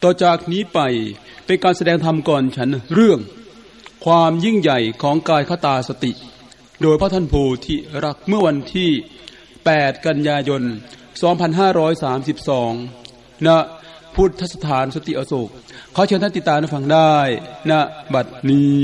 ต่อจากนี้ไปเป็นการแสดงธรรมก่อนฉันเรื่องความยิ่งใหญ่ของกายคตาสติโดยพระท่านโพธิรักษ์เมื่อวันที่8กันยายน2532ณพุทธสถานสติอโศกขอเชิญท่านติดตามฟังได้ณบัดนี้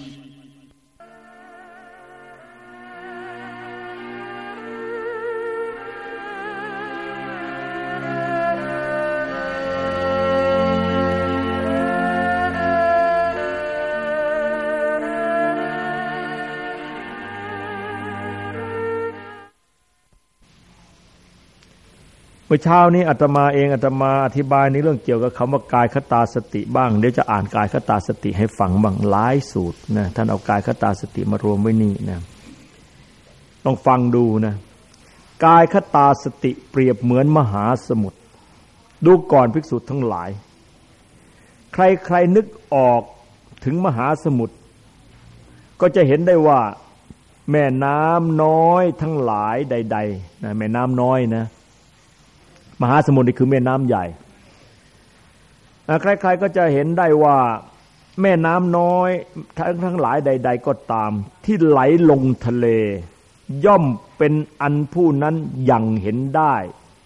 เมื่อเช้านี้อาตมาอธิบายในเรื่องเกี่ยวกับคำว่ากายคตาสติบ้างเดี๋ยวจะอ่านกายคตาสติให้ฟังบ้างหลายสูตรนะท่านเอากายคตาสติมารวมไว้นี่นะต้องฟังดูนะกายคตาสติเปรียบเหมือนมหาสมุทรดูก่อนภิกษุทั้งหลายใครนึกออกถึงมหาสมุทรก็จะเห็นได้ว่าแม่น้ำน้อยทั้งหลายใดๆนะแม่น้ำน้อยนะมหาสมุทรนี่คือแม่น้ำใหญ่ใครๆก็จะเห็นได้ว่าแม่น้ำน้อยทั้งหลายใดๆก็ตามที่ไหลลงทะเลย่อมเป็นอันผู้นั้นยังเห็นได้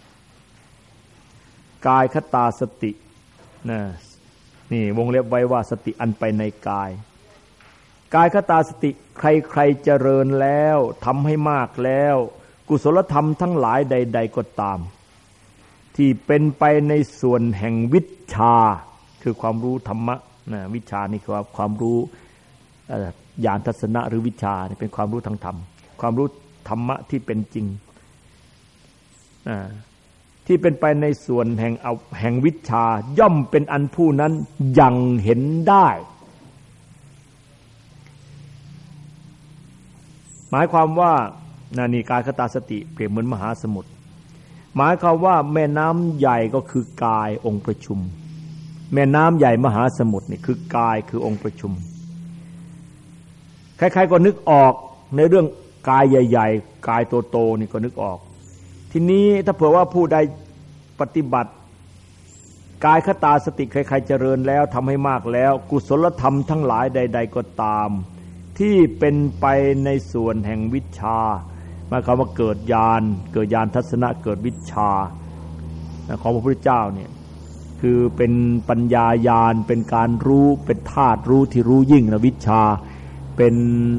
กายคตาสตินะนี่วงเล็บไว้ว่าสติอันไปในกายกายคตาสติใครๆเจริญแล้วทำให้มากแล้วกุศลธรรมทั้งหลายใดๆก็ตามที่เป็นไปในส่วนแห่งวิชาคือความรู้ธรรมะนะวิชานี่คือความรู้ญาณทัศนะหรือวิชานี่เป็นความรู้ทางธรรมความรู้ธรรมะที่เป็นจริงที่เป็นไปในส่วนแห่งวิชาย่อมเป็นอันผู้นั้นยังเห็นได้หมายความว่านี่กายคตาสติเปรียบเหมือนมหาสมุทรหมายความว่าแม่น้ำใหญ่ก็คือกายองค์ประชุมแม่น้ำใหญ่มหาสมุทรนี่คือกายคือองค์ประชุมใครๆก็นึกออกในเรื่องกายใหญ่ๆกายโตๆนี่ก็นึกออกทีนี้ถ้าเผื่อว่าผู้ใดปฏิบัติกายคตาสติใครๆเจริญแล้วทำให้มากแล้วกุศลธรรมทั้งหลายใดๆก็ตามที่เป็นไปในส่วนแห่งวิชาหมายความว่าเกิดญาณทัศนะเกิดวิชาของพระพุทธเจ้าเนี่ยคือเป็นปัญญาญาณเป็นการรู้เป็นธาตุรู้ที่รู้ยิ่งนะวิชาเป็น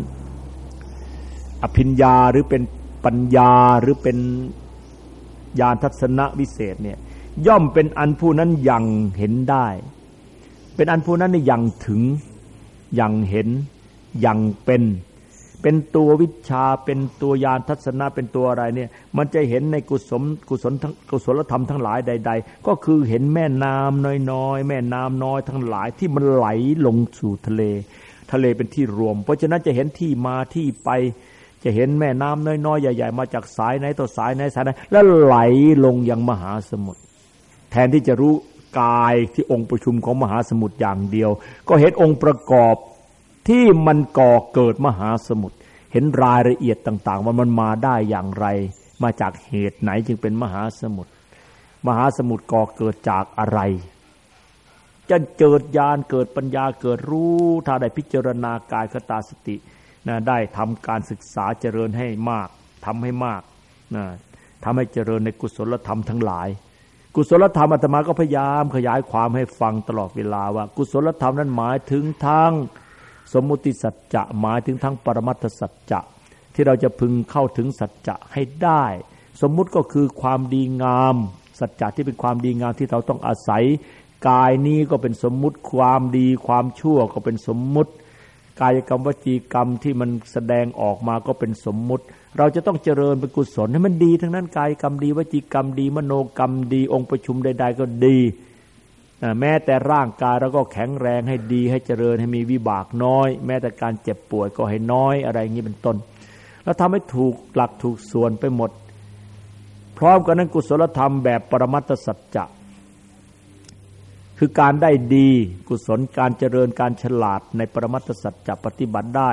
อภิญญาหรือเป็นปัญญาหรือเป็นญาณทัศนะวิเศษเนี่ยย่อมเป็นอันผู้นั้นยังเห็นได้เป็นอันผู้นั้นยังถึงยังเห็นยังเป็นตัววิชาเป็นตัวญาณทัศนะเป็นตัวอะไรเนี่ยมันจะเห็นในกุศลธรรมทั้งหลายใดๆก็คือเห็นแม่น้ำน้อยๆแม่น้ำน้อยทั้งหลายที่มันไหลลงสู่ทะเลเป็นที่รวมเพราะฉะนั้นจะเห็นที่มาที่ไปจะเห็นแม่น้ำน้อยๆใหญ่ๆมาจากสายไหนต่อสายไหนแล้วไหลลงยังมหาสมุทรแทนที่จะรู้กายที่องค์ประชุมของมหาสมุทรอย่างเดียวก็เห็นองค์ประกอบที่มันก่อเกิดมหาสมุทรเห็นรายละเอียดต่างๆว่ามันมาได้อย่างไรมาจากเหตุไหนจึงเป็นมหาสมุทรก่อเกิดจากอะไรจะเกิดญาณเกิดปัญญาเกิดรู้ถ้าได้พิจารณากายคตาสตินะได้ทำการศึกษาเจริญให้มากทำให้มากนะทำให้เจริญในกุศลธรรมทั้งหลายกุศลธรรมอาตมาก็พยายามขยายความให้ฟังตลอดเวลาว่ากุศลธรรมนั้นหมายถึงทั้งสมมุติสัจจะหมายถึงทั้งปรมัตถสัจจะที่เราจะพึงเข้าถึงสัจจะให้ได้สมมุติก็คือความดีงามสัจจะที่เป็นความดีงามที่เราต้องอาศัยกายนี้ก็เป็นสมมุติความดีความชั่วก็เป็นสมมุติกายกรรมวจีกรรมที่มันแสดงออกมาก็เป็นสมมุติเราจะต้องเจริญเป็นกุศลให้มันดีทั้งนั้นกายกรรมดีวจีกรรมดีมโนกรรมดีองค์ประชุมใดๆก็ดีแม้แต่ร่างกายเราก็แข็งแรงให้ดีให้เจริญให้มีวิบากน้อยแม้แต่การเจ็บป่วยก็ให้น้อยอะไรอย่างนี้เป็นต้นแล้วทำให้ถูกหลักถูกส่วนไปหมดพร้อมกันนั้นกุศลธรรมแบบปรมัตถสัจจะคือการได้ดีกุศลการเจริญการฉลาดในปรมัตถสัจจะปฏิบัติได้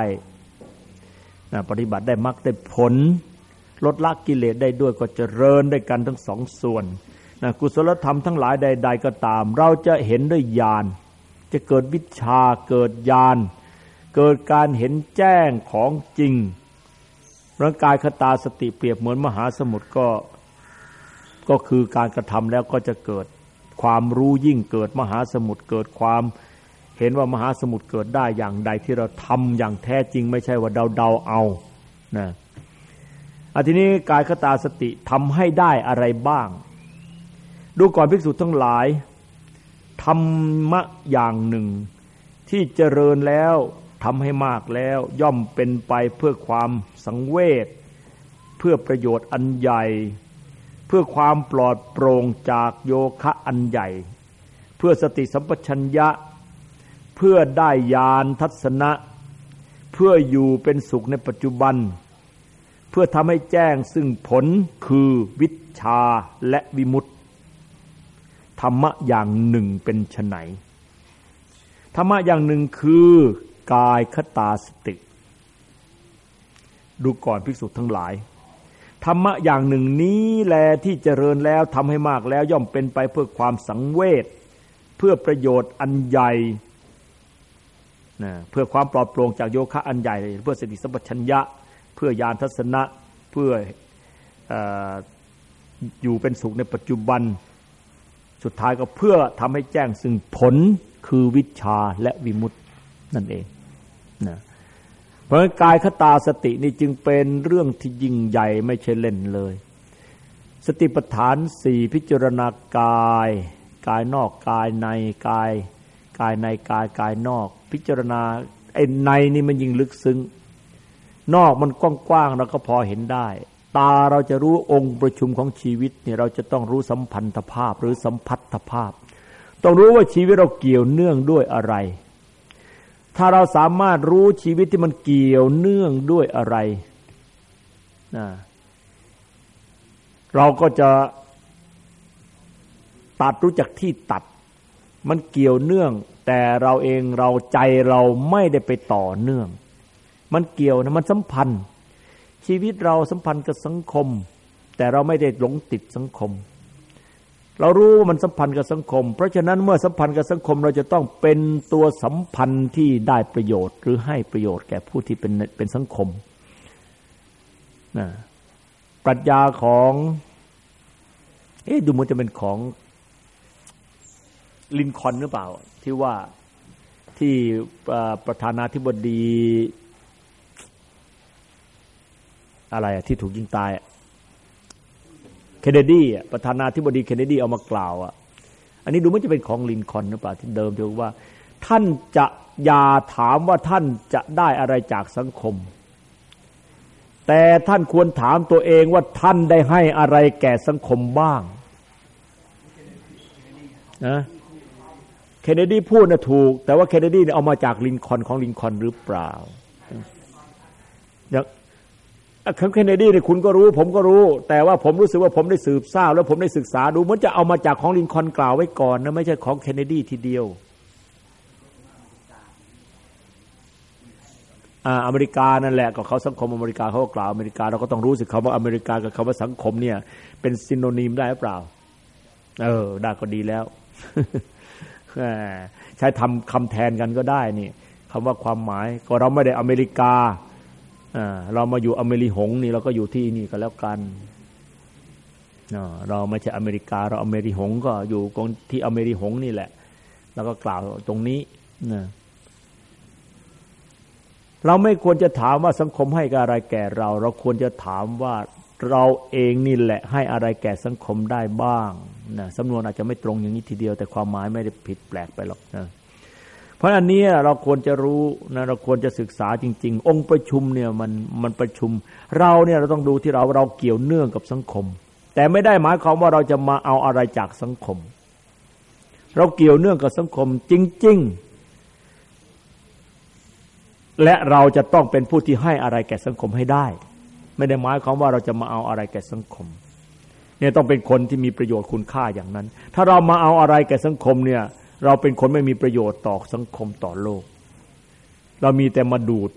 มรรคได้ผลลดละกิเลสได้ด้วยก็เจริญได้กันทั้งสองส่วนกุศลธรรมทั้งหลายใดๆก็ตามเราจะเห็นด้วยญาณจะเกิดวิชชาเกิดญาณเกิดการเห็นแจ้งของจริงร่างกายคตาสติเปรียบเหมือนมหาสมุทรก็คือการกระทำแล้วก็จะเกิดความรู้ยิ่งเกิดมหาสมุทรเกิดความเห็นว่ามหาสมุทรเกิดได้อย่างใดที่เราทำอย่างแท้จริงไม่ใช่ว่าเดาๆเอานะทีนี้กายคตาสติทำให้ได้อะไรบ้างดูก่อนภิกษุทั้งหลายธรรมะอย่างหนึ่งที่เจริญแล้วทำให้มากแล้วย่อมเป็นไปเพื่อความสังเวชเพื่อประโยชน์อันใหญ่เพื่อความปลอดโปร่งจากโยคะอันใหญ่เพื่อสติสัมปชัญญะเพื่อได้ญาณทัศนะเพื่ออยู่เป็นสุขในปัจจุบันเพื่อทำให้แจ้งซึ่งผลคือวิชชาและวิมุตติธรรมะอย่างหนึ่งเป็นไฉนธรรมะอย่างหนึ่งคือกายคตาสติดูก่อนภิกษุทั้งหลายธรรมะอย่างหนึ่งนี้แลที่เจริญแล้วทำให้มากแล้วย่อมเป็นไปเพื่อความสังเวชเพื่อประโยชน์อันใหญ่เพื่อความปลอดโปร่งจากโยคะอันใหญ่เพื่อสติสัมปชัญญะเพื่อญาณทัศนะเพื่ออยู่เป็นสุขในปัจจุบันสุดท้ายก็เพื่อทำให้แจ้งซึ่งผลคือวิชชาและวิมุตตินั่นเองนะเพราะกายคตาสตินี่จึงเป็นเรื่องที่ยิ่งใหญ่ไม่ใช่เล่นเลยสติปัฏฐาน4พิจารณากายกายนอกกายในกายในกายนอกพิจารณาไอ้ในนี่มันยิ่งลึกซึ้งนอกมันกว้างๆเราก็พอเห็นได้ตาเราจะรู้องค์ประชุมของชีวิตเนี่ยเราจะต้องรู้สัมพันธภาพหรือสัมพัทธภาพต้องรู้ว่าชีวิตเราเกี่ยวเนื่องด้วยอะไรถ้าเราสามารถรู้ชีวิตที่มันเกี่ยวเนื่องด้วยอะไรเราก็จะตัดรู้จักที่ตัดมันเกี่ยวเนื่องแต่เราเองเราใจเราไม่ได้ไปต่อเนื่องมันเกี่ยวนะมันสัมพันธ์ชีวิตเราสัมพันธ์กับสังคมแต่เราไม่ได้หลงติดสังคมเรารู้ว่ามันสัมพันธ์กับสังคมเพราะฉะนั้นเมื่อสัมพันธ์กับสังคมเราจะต้องเป็นตัวสัมพันธ์ที่ได้ประโยชน์หรือให้ประโยชน์แก่ผู้ที่เป็นสังคมปรัชญาของดูมันจะเป็นของลินคอล์นหรือเปล่าที่ว่าที่ประธานาธิบดีอะไรที่ถูกยิงตายเคนเนดีประธานาธิบดีเคนเนดีเอามากล่าวอันนี้ดูมันจะเป็นของลินคอล์นหรือเปล่าที่เดิมที่ว่าท่านจะอย่าถามว่าท่านจะได้อะไรจากสังคมแต่ท่านควรถามตัวเองว่าท่านได้ให้อะไรแก่สังคมบ้างนะเคนเนดีพูดนะถูกแต่ว่าเคนเนดีเอามาจากลินคอล์นของลินคอล์นหรือเปล่าเคนเนดีเนี่ยคุณก็รู้ผมก็รู้แต่ว่าผมรู้สึกว่าผมได้สืบทราบแล้วผมได้ศึกษาดูมันจะเอามาจากของลินคอล์นกล่าวไว้ก่อนนะไม่ใช่ของเคนเนดีทีเดียวอเมริกานั่นแหละก็เขาสังคมอเมริกาเขาก็กล่าวอเมริกาเราก็ต้องรู้สึกคำว่าอเมริกากับคำว่าสังคมเนี่ยเป็นซิโนนิมได้หรือเปล่าได้ก็ดีแล้ว ใช้ทำคำแทนกันก็ได้นี่คำว่าความหมายก็เราไม่ได้อเมริกาเรามาอยู่อเมริหงนี่เราก็อยู่ที่นี่ก็แล้วกันเราไม่ใช่อเมริกาเราอเมริหงก็อยู่ที่อเมริหงนี่แหละแล้วก็กล่าวตรงนี้นะเราไม่ควรจะถามว่าสังคมให้อะไรแก่เราเราควรจะถามว่าเราเองนี่แหละให้อะไรแก่สังคมได้บ้างนะสำนวนอาจจะไม่ตรงอย่างนี้ทีเดียวแต่ความหมายไม่ได้ผิดแปลกไปหรอกนะเพราะอันนี้เราควรจะรู้นะเราควรจะศึกษาจริงๆองค์ประชุมเนี่ยมันประชุมเราเนี่ยเราต้องดูที่เราเกี่ยวเนื่องกับสังคมแต่ไม่ได้หมายความว่าเราจะมาเอาอะไรจากสังคมเราเกี่ยวเนื่องกับสังคมจริงๆและเราจะต้องเป็นผู้ที่ให้อะไรแก่สังคมให้ได้ไม่ได้หมายความว่าเราจะมาเอาอะไรแก่สังคมเนี่ยต้องเป็นคนที่มีประโยชน์คุณค่าอย่างนั้นถ้าเรามาเอาอะไรแก่สังคมเนี่ยเราเป็นคนไม่มีประโยชน์ต่อสังคมต่อโลกเรามีแต่มาดูด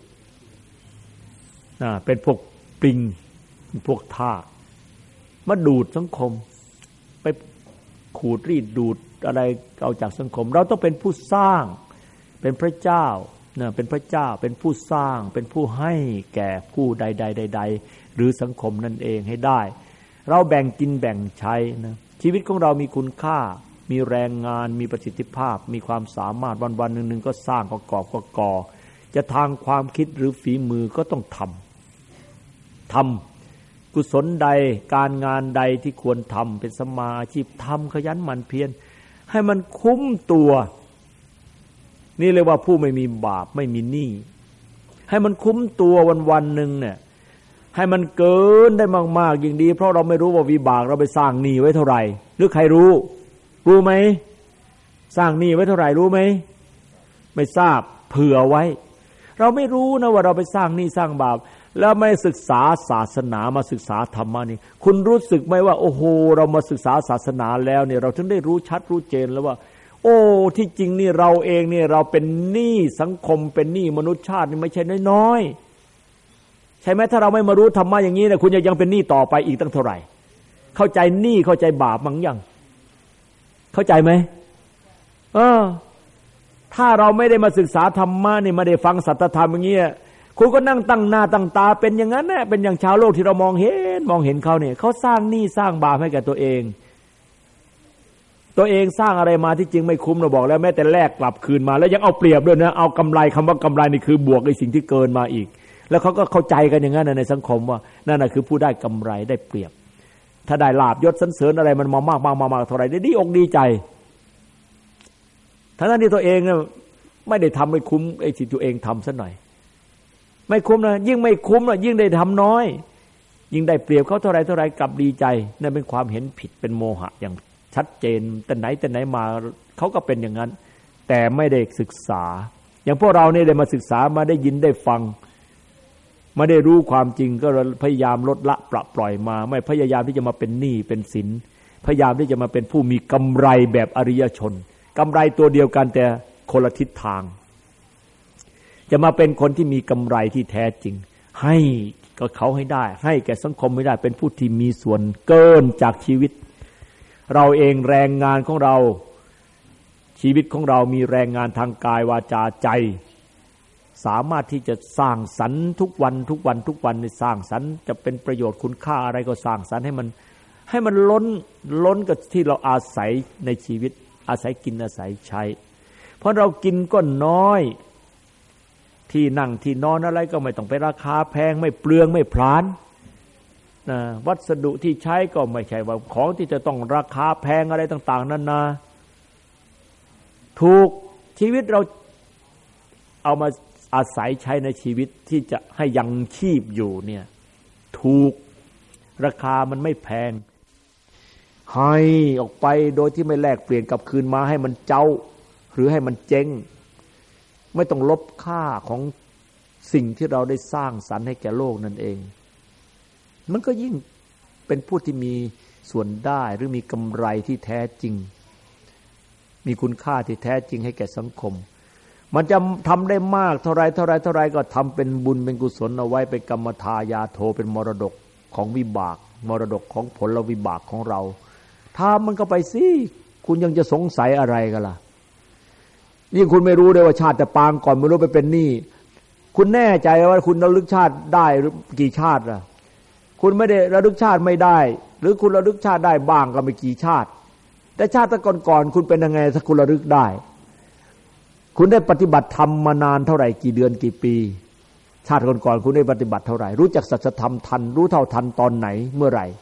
เป็นพวกปลิงพวกทากมาดูดสังคมไปขูดรีดดูดอะไรเอาจากสังคมเราต้องเป็นผู้สร้างเป็นพระเจ้านะเป็นพระเจ้าเป็นผู้สร้างเป็นผู้ให้แก่ผู้ใดหรือสังคมนั่นเองให้ได้เราแบ่งกินแบ่งใช้นะชีวิตของเรามีคุณค่ามีแรงงานมีประสิทธิภาพมีความสามารถวันๆนึงๆก็สร้างก็ก่อจะทางความคิดหรือฝีมือก็ต้องทำกุศลใดการงานใดที่ควรทำเป็นสมาอาชีพทำขยันหมั่นเพียรให้มันคุ้มตัวนี่เรียกว่าผู้ไม่มีบาปไม่มีหนี้ให้มันคุ้มตัววันๆนึงเนี่ยให้มันเกินได้มากๆยิ่งดีเพราะเราไม่รู้ว่าวิบากเราไปสร้างหนี้ไว้เท่าไหร่หรือใครรู้ไหมสร้างหนี้ไว้เท่าไหร่รู้ไหมไม่ทราบเผื่อไว้เราไม่รู้นะว่าเราไปสร้างหนี้สร้างบาปแล้วไม่ศึกษาศาสนามาศึกษาธรรมะนี่คุณรู้สึกไหมว่าโอ้โหเรามาศึกษาศาสนาแล้วเนี่ยเราถึงได้รู้ชัดรู้เจนแล้วว่าโอ้ที่จริงนี่เราเองเนี่ยเราเป็นหนี้สังคมเป็นหนี้มนุษยชาตินี่ไม่ใช่น้อยๆใช่ไหมถ้าเราไม่มารู้ธรรมะอย่างนี้เนี่ยคุณยังเป็นหนี้ต่อไปอีกตั้งเท่าไหร่เข้าใจหนี้เข้าใจบาปมั้งยังเข้าใจไหมถ้าเราไม่ได้มาศึกษาธรรมะนี่ไม่ได้ฟังสัจธรรมอย่างเงี้ยคุณก็นั่งตั้งหน้าตั้งตาเป็นอย่างนั้นแหละเป็นอย่างชาวโลกที่เรามองเห็นเขาเนี่ยเขาสร้างหนี้สร้างบาปให้แก่ตัวเองสร้างอะไรมาที่จริงไม่คุ้มเราบอกแล้วแม้แต่แลกกลับคืนมาแล้วยังเอาเปรียบด้วยนะเอากำไรคำว่ากำไรนี่คือบวกในสิ่งที่เกินมาอีกแล้วเขาก็เข้าใจกันอย่างนั้นในสังคมว่านั่นน่ะคือผู้ได้กำไรได้เปรียบถ้าได้ลาภยศสรรเสริญอะไรมันมามากเท่าไหร่ได้ดีอกดีใจทั้งที่ตัวเองเนี่ยไม่ได้ทำไม่คุ้มไอ้ที่ตัวเองทำซะหน่อยไม่คุ้มนะยิ่งไม่คุ้มนะยิ่งได้ทำน้อยยิ่งได้เปรียบเขาเท่าไรกลับดีใจนั่นเป็นความเห็นผิดเป็นโมหะอย่างชัดเจนแต่ไหนมาเขาก็เป็นอย่างนั้นแต่ไม่ได้ศึกษาอย่างพวกเราเนี่ยได้มาศึกษามาได้ยินได้ฟังมาได้รู้ความจริงก็พยายามลดละปล่อยมาไม่พยายามที่จะมาเป็นหนี้เป็นสินพยายามที่จะมาเป็นผู้มีกำไรแบบอริยชนกำไรตัวเดียวกันแต่คนละทิศทางจะมาเป็นคนที่มีกำไรที่แท้จริงให้กับเขาให้ได้ให้แก่สังคมไม่ได้เป็นผู้ที่มีส่วนเกินจากชีวิตเราเองแรงงานของเราชีวิตของเรามีแรงงานทางกายวาจาใจสามารถที่จะสร้างสรรค์ทุกวันในสร้างสรรค์จะเป็นประโยชน์คุณค่าอะไรก็สร้างสรรค์ให้มันล้นกับที่เราอาศัยในชีวิตอาศัยกินอาศัยใช้เพราะเรากินก็น้อยที่นั่งที่นอนอะไรก็ไม่ต้องไปราคาแพงไม่เปลืองไม่พลานวัสดุที่ใช้ก็ไม่ใช่ว่าของที่จะต้องราคาแพงอะไรต่างๆนานาถูกชีวิตเราเอามาอาศัยใช้ในชีวิตที่จะให้ยังชีพอยู่เนี่ยถูกราคามันไม่แพงให้ออกไปโดยที่ไม่แลกเปลี่ยนกลับคืนมาให้มันเจ้าหรือให้มันเจ๊งไม่ต้องลบค่าของสิ่งที่เราได้สร้างสรรค์ให้แก่โลกนั่นเองมันก็ยิ่งเป็นผู้ที่มีส่วนได้หรือมีกำไรที่แท้จริงมีคุณค่าที่แท้จริงให้แก่สังคมมันจะทำได้มากเท่าไรก็ทำเป็นบุญเป็นกุศลเอาไว้เป็นกรรมทายาโทเป็นมรดกของวิบากมรดกของผลวิบากของเราถ้ามันก็ไปสิคุณยังจะสงสัยอะไรกันล่ะยิ่งคุณไม่รู้เลยว่าชาติแต่ปางก่อนไม่รู้ไปเป็นหนี้คุณแน่ใจว่าคุณระลึกชาติได้หรือกี่ชาติล่ะคุณไม่ได้ระลึกชาติไม่ได้หรือคุณระลึกชาติได้บ้างก็ไม่กี่ชาติแต่ชาติก่อนคุณเป็นยังไงถ้าคุณระลึกได้คุณได้ปฏิบัติธรรมมานานเท่าไหร่กี่เดือนกี่ปีชาติก่อนคุณได้ปฏิบัติเท่าไหร่รู้จักสัจธรรมทันรู้เท่าทันตอนไหนเมื่อไหร่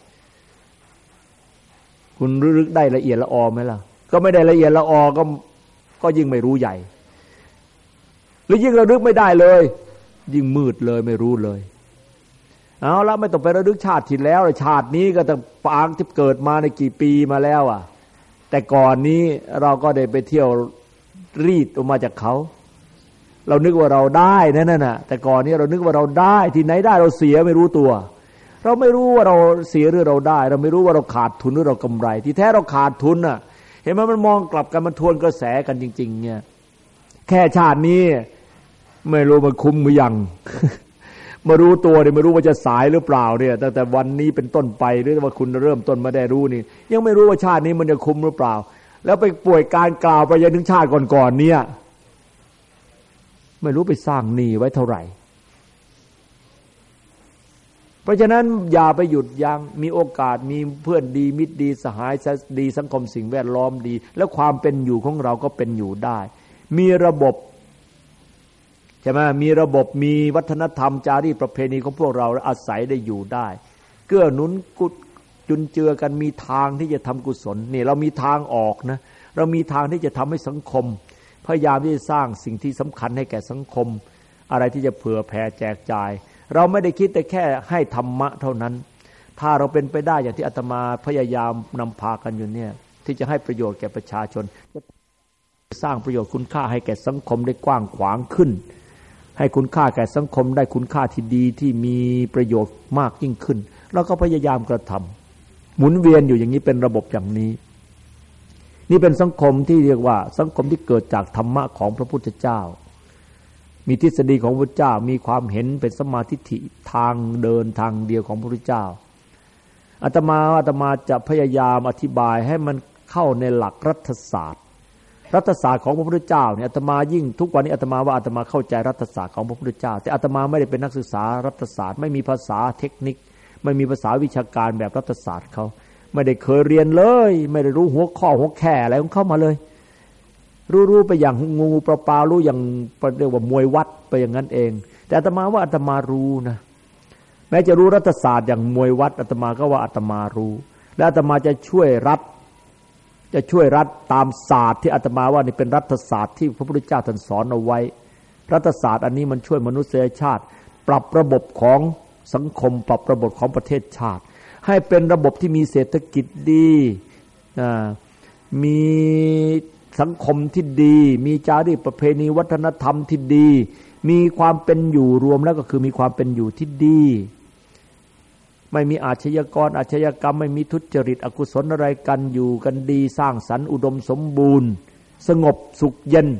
คุณระลึกได้ละเอียดละออไหมล่ะก็ไม่ได้ละเอียดละออก็ยิ่งไม่รู้ใหญ่หรือยิ่งระลึกไม่ได้เลยยิ่งมืดเลยไม่รู้เลยเอาละไม่ต้องไประลึกชาติที่แล้วชาตินี้ก็ต้องปางที่เกิดมาในกี่ปีมาแล้วอ่ะแต่ก่อนนี้เราก็ได้ไปเที่ยวรีดออกมาจากเขาเรานึกว่าเราได้นั่นน่ะแต่ก่อนนี้เรานึกว่าเราได้ที่ไหนได้เราเสียไม่รู้ตัวเราไม่รู้ว่าเราเสียหรือเราได้เราไม่รู้ว่าเราขาดทุนหรือเรากำไรที่แท้เราขาดทุนน่ะเห็นไหมมันมองกลับกันมันทวนกระแสกันจริงๆเนี่ยแค่ชาตินี้ไม่รู้มันคุ้มหรือยังมารู้ตัวเนี่ยไม่รู้ว่าจะสายหรือเปล่าเนี่ยตั้งแต่วันนี้เป็นต้นไปหรือว่าคุณเริ่มต้นมาได้รู้นี่ยังไม่รู้ว่าชาตินี้มันจะคุ้มหรือเปล่าแล้วไปป่วยการกล่าวไปยันถึงชาติก่อนๆเนี่ยไม่รู้ไปสร้างหนี้ไว้เท่าไหร่เพราะฉะนั้นอย่าไปหยุดยั้งมีโอกาสมีเพื่อนดีมิตรดีสหายดีสังคมสิ่งแวดล้อมดีแล้วความเป็นอยู่ของเราก็เป็นอยู่ได้มีระบบใช่ไหมมีระบบมีวัฒนธรรมจารีตประเพณีของพวกเราอาศัยได้อยู่ได้เกื้อหนุนจุนเจือกันมีทางที่จะทำกุศลนี่เรามีทางออกนะเรามีทางที่จะทำให้สังคมพยายามที่จะสร้างสิ่งที่สำคัญให้แก่สังคมอะไรที่จะเผื่อแผ่แจกจ่ายเราไม่ได้คิดแต่แค่ให้ธรรมะเท่านั้นถ้าเราเป็นไปได้อย่างที่อาตมาพยายามนำพากันอยู่เนี่ยที่จะให้ประโยชน์แก่ประชาชนสร้างประโยชน์คุณค่าให้แก่สังคมได้กว้างขวางขึ้นให้คุณค่าแก่สังคมได้คุณค่าที่ดีที่มีประโยชน์มากยิ่งขึ้นเราก็พยายามกระทำหมุนเวียนอยู่อย่างนี้เป็นระบบอย่างนี้นี่เป็นสังคมที่เรียกว่าสังคมที่เกิดจากธรรมะของพระพุทธเจ้ามีทฤษฎีของพระพุทธเจ้ามีความเห็นเป็นสัมมาทิฏฐิทางเดินทางเดียวของพระพุทธเจ้าอาตมาจะพยายามอธิบายให้มันเข้าในหลักรัฐศาสตร์ของพระพุทธเจ้าเนี่ยอาตมายิ่งทุกวันนี้อาตมาว่าอาตมาเข้าใจรัฐศาสตร์ของพระพุทธเจ้าแต่อาตมาไม่ได้เป็นนักศึกษารัฐศาสตร์ไม่มีภาษาเทคนิคไม่มีภาษาวิชาการแบบรัฐศาสตร์เขาไม่ได้เคยเรียนเลยไม่ได้รู้หัวข้อหัวแค่อะไรของเขามาเลยรู้ไปอย่างงูปลารู้อย่างเรียกว่ามวยวัดไปอย่างนั้นเองแต่อาตมาว่าอาตมารู้นะแม้จะรู้รัฐศาสตร์อย่างมวยวัดอาตมาก็ว่าอาตมารู้และอาตมาจะช่วยรัฐตามศาสตร์ที่อาตมาว่านี่เป็นรัฐศาสตร์ที่พระพุทธเจ้าท่านสอนเอาไว้รัฐศาสตร์อันนี้มันช่วยมนุษยชาติปรับระบบของสังคมปรับระบบของประเทศชาติให้เป็นระบบที่มีเศรษฐกิจดีมีสังคมที่ดีมีจารีตประเพณีวัฒนธรรมที่ดีมีความเป็นอยู่รวมแล้วก็คือมีความเป็นอยู่ที่ดีไม่มีอาชญากรอาชญากรรมไม่มีทุจริตอกุศลอะไรกันอยู่กันดีสร้างสรรค์อุดมสมบูรณ์สงบสุขเย็น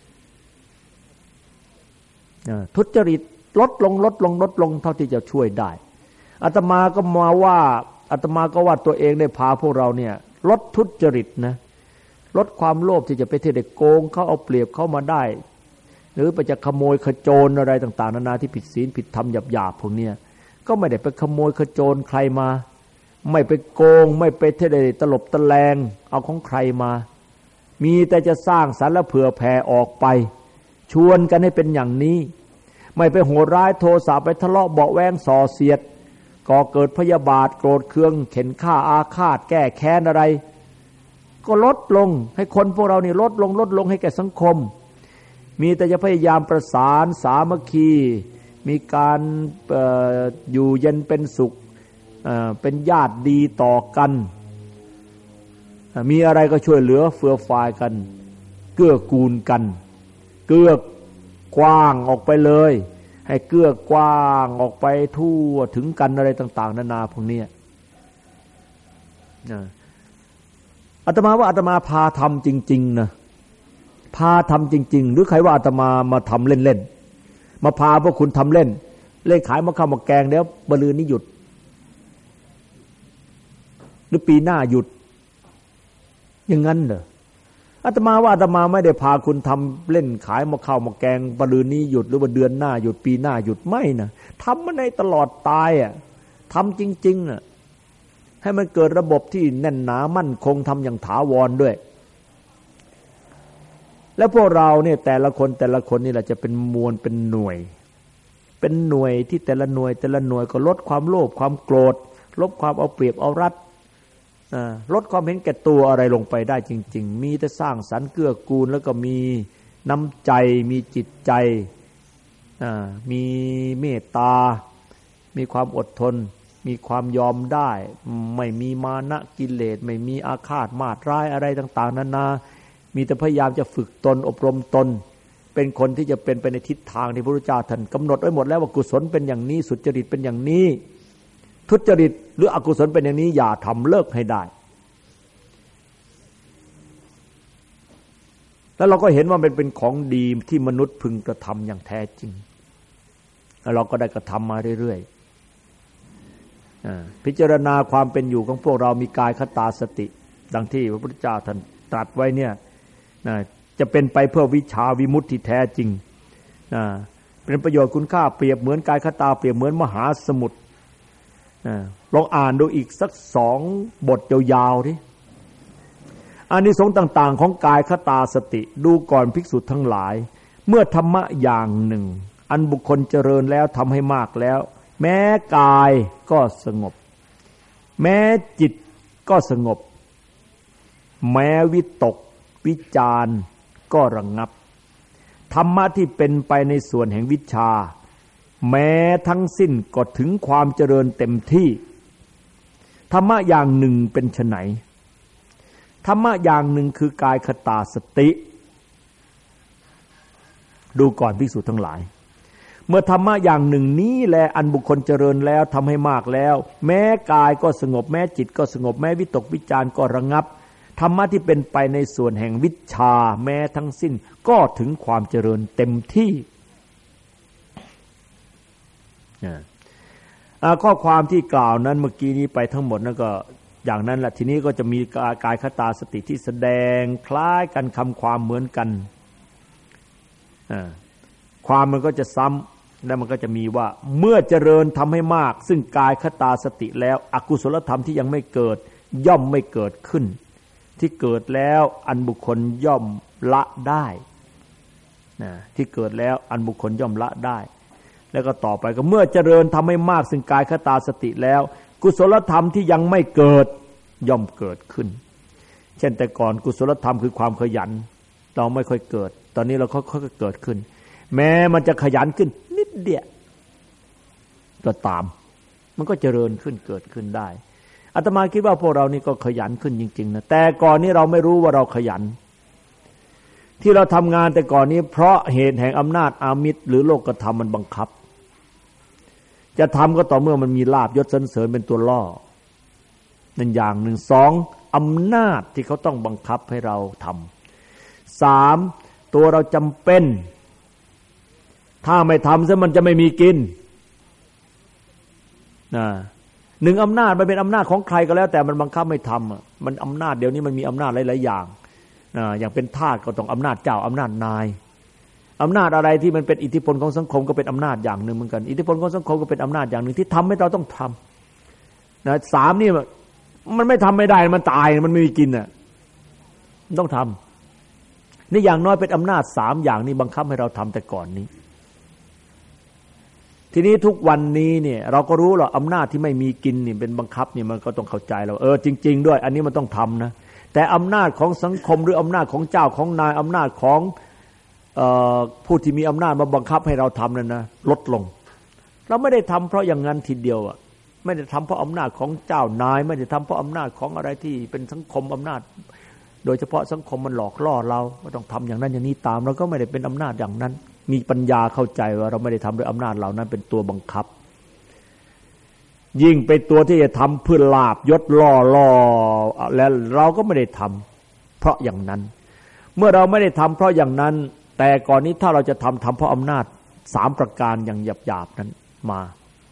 ทุจริตลดลงเท่าที่จะช่วยได้อาตมาก็ว่าตัวเองได้พาพวกเราเนี่ยลดทุจริตนะลดความโลภที่จะไปเที่ยวได้โกงเขาเอาเปรียบเขามาได้หรือไปจะขโมยขโจรอะไรต่างๆนานาที่ผิดศีลผิดธรรมหยาบๆพวกเนี้ยก็ไม่ได้ไปขโมยขโจรใครมาไม่ไปโกงไม่ไปเที่ยวได้ตลบตะแลงเอาของใครมามีแต่จะสร้างสรรค์และเผื่อแผ่ออกไปชวนกันให้เป็นอย่างนี้ไม่ไปโหดร้ายโทสะไปทะเลาะเบาะแว้งส่อเสียดก่อเกิดพยาบาทโกรธเคืองเข็นฆ่าอาฆาตแก้แค้นอะไรก็ลดลงให้คนพวกเรานี่ลดลงให้แก่สังคมมีแต่จะพยายามประสานสามัคคีมีการอยู่เย็นเป็นสุขเป็นญาติดีต่อกันมีอะไรก็ช่วยเหลือเฟื่อฟายกันเกื้อกูลกันเกื้อกว้างออกไปเลยให้เกื้อกว้างออกไปทั่วถึงกันอะไรต่างๆนานาพวกนี้อาตมาว่าอาตมาพาทำจริงๆนะพาทำจริงๆหรือใครว่าอาตมาทำเล่นๆมาพาพวกคุณทำเล่นขายมะข้าวมะแกงแล้วมะรืนนี้หยุดหรือปีหน้าหยุดอย่างนั้นเหรออาตมาว่าอาตมาไม่ได้พาคุณทำเล่นขายมะข้าวมะแกงมะรืนนี้หยุดหรือว่าเดือนหน้าหยุดปีหน้าหยุดไม่นะทำมาในตลอดตายอ่ะทำจริงๆน่ะให้มันเกิดระบบที่แน่นหนามั่นคงทำอย่างถาวรด้วยแล้วพวกเราเนี่ยแต่ละคนนี่แหละจะเป็นมวลเป็นหน่วยที่แต่ละหน่วยก็ลดความโลภความโกรธลดความเอาเปรียบเอารัดลดความเห็นแก่ตัวอะไรลงไปได้จริงๆมีแต่สร้างสรรค์เกื้อกูลแล้วก็มีน้ำใจมีจิตใจมีเมตตามีความอดทนมีความยอมได้ไม่มีมานะกิเลสไม่มีอาฆาตมาตร้ายอะไรต่างๆนานามีแต่พยายามจะฝึกตนอบรมตนเป็นคนที่จะเป็นไปในทิศทางที่พระพุทธเจ้าท่านกำหนดไว้หมดแล้วว่ากุศลเป็นอย่างนี้สุจริตเป็นอย่างนี้ทุจริตหรืออกุศลเป็นอย่างนี้อย่าทำเลิกให้ได้แล้วเราก็เห็นว่ามันเป็นของดีที่มนุษย์พึงกระทำอย่างแท้จริงเราก็ได้กระทำมาเรื่อยๆพิจารณาความเป็นอยู่ของพวกเรามีกายคตาสติดังที่พระพุทธเจ้าท่านตรัสไว้เนี่ยจะเป็นไปเพื่อวิชาวิมุตติที่แท้จริงเป็นประโยชน์คุณค่าเปรียบเหมือนกายคตาเปรียบเหมือนมหาสมุทรลองอ่านดูอีกสัก2 บทยาวๆดิอานิสงส์ต่างๆของกายคตาสติดูก่อนภิกษุทั้งหลายเมื่อธรรมะอย่างหนึ่งอันบุคคลเจริญแล้วทำให้มากแล้วแม้กายก็สงบแม้จิตก็สงบแม้วิตกวิจารก็ระงับธรรมะที่เป็นไปในส่วนแห่งวิชาแม้ทั้งสิ้นก็ถึงความเจริญเต็มที่ธรรมะอย่างหนึ่งเป็นไฉนธรรมะอย่างหนึ่งคือกายคตาสติดูก่อนภิกษุทั้งหลายเมื่อธรรมะอย่างหนึ่งนี้แลอันบุคคลเจริญแล้วทำให้มากแล้วแม้กายก็สงบแม้จิตก็สงบแม้วิตกวิจารก็ระงับธรรมะที่เป็นไปในส่วนแห่งวิชาแม้ทั้งสิ้นก็ถึงความเจริญเต็มที่ข้อความที่กล่าวนั้นเมื่อกี้นี้ไปทั้งหมดนั่นก็อย่างนั้นแหละทีนี้ก็จะมีกายคตาสติที่แสดงคล้ายกันคำความเหมือนกันความมันก็จะซ้ำแล้วมันก็จะมีว่าเมื่อเจริญทำให้มากซึ่งกายคตาสติแล้วอกุศลธรรมที่ยังไม่เกิดย่อมไม่เกิดขึ้นที่เกิดแล้วอันบุคคลย่อมละได้ที่เกิดแล้วอันบุคคลย่อมละได้แล้วก็ต่อไปก็เมื่อเจริญทำให้มากซึ่งกายคตาสติแล้วกุศลธรรมที่ยังไม่เกิดย่อมเกิดขึ้นเช่นแต่ก่อนกุศลธรรมคือความขยันเราไม่ค่อยเกิดตอนนี้เราค่อยๆเกิดขึ้นแม้มันจะขยันขึ้นนิดเดียวก็ตามมันก็เจริญขึ้นเกิดขึ้นได้อาตมาคิดว่าพวกเรานี่ก็ขยันขึ้นจริงๆนะแต่ก่อนนี้เราไม่รู้ว่าเราขยันที่เราทำงานแต่ก่อนนี้เพราะเหตุแห่งอำนาจอามิตรหรือโลกธรรมมันบังคับจะทำก็ต่อเมื่อมันมีลาภยศสรรเสริญเป็นตัวล่อนั่นอย่างหนึ่ง2อำนาจที่เขาต้องบังคับให้เราทำ3ตัวเราจำเป็นถ้าไม่ทำซะมันจะไม่มีกิน1อำนาจมันเป็นอำนาจของใครก็แล้วแต่มันบังคับไม่ทำมันอำนาจเดี๋ยวนี้มันมีอำนาจหลายๆอย่างอย่างเป็นทาสก็ต้องอำนาจเจ้าอำนาจนายอำนาจอะไรที่มันเป็นอิทธิพลของสังคมก็เป็นอำนาจอย่างหนึ่งเหมือนกันอิทธิพลของสังคมก็เป็นอำนาจอย่างหนึ่งที่ทำให้เราต้องทำ3นี่มันไม่ทำไม่ได้มันตายมันไม่มีกินต้องทำนี่อย่างน้อยเป็นอำนาจ3อย่างนี้บังคับให้เราทำแต่ก่อนนี้ทีนี้ทุกวันนี้เนี่ยเราก็รู้หรอกอำนาจที่ไม่มีกินนี่เป็นบังคับนี่มันก็ต้องเข้าใจเราจริงๆด้วยอันนี้มันต้องทำนะแต่อำนาจของสังคมหรืออำนาจของเจ้าของนายอำนาจของผู้ที่มีอำนาจมาบังคับให้เราทำนั่นนะลดลงเราไม่ได้ทำเพราะอย่างนั้นทีเดียวไม่ได้ทำเพราะอำนาจของเจ้านายไม่ได้ทำเพราะอำนาจของอะไรที่เป็นสังคมอำนาจโดยเฉพาะสังคมมันหลอกล่อเราก็ต้องทำอย่างนั้นอย่างนี้ตามเราก็ไม่ได้เป็นอำนาจอย่างนั้นมีปัญญาเข้าใจว่าเราไม่ได้ทำด้วยอำนาจเหล่านั้นเป็นตัวบังคับยิ่งไปตัวที่จะทำเพื่อลาภยศล่อแล้วเราก็ไม่ได้ทำเพราะอย่างนั้นเมื่อเราไม่ได้ทำเพราะอย่างนั้นแต่ก่อนนี้ถ้าเราจะทำเพราะอำนาจ3ประการอย่างหยาบๆนั้นมา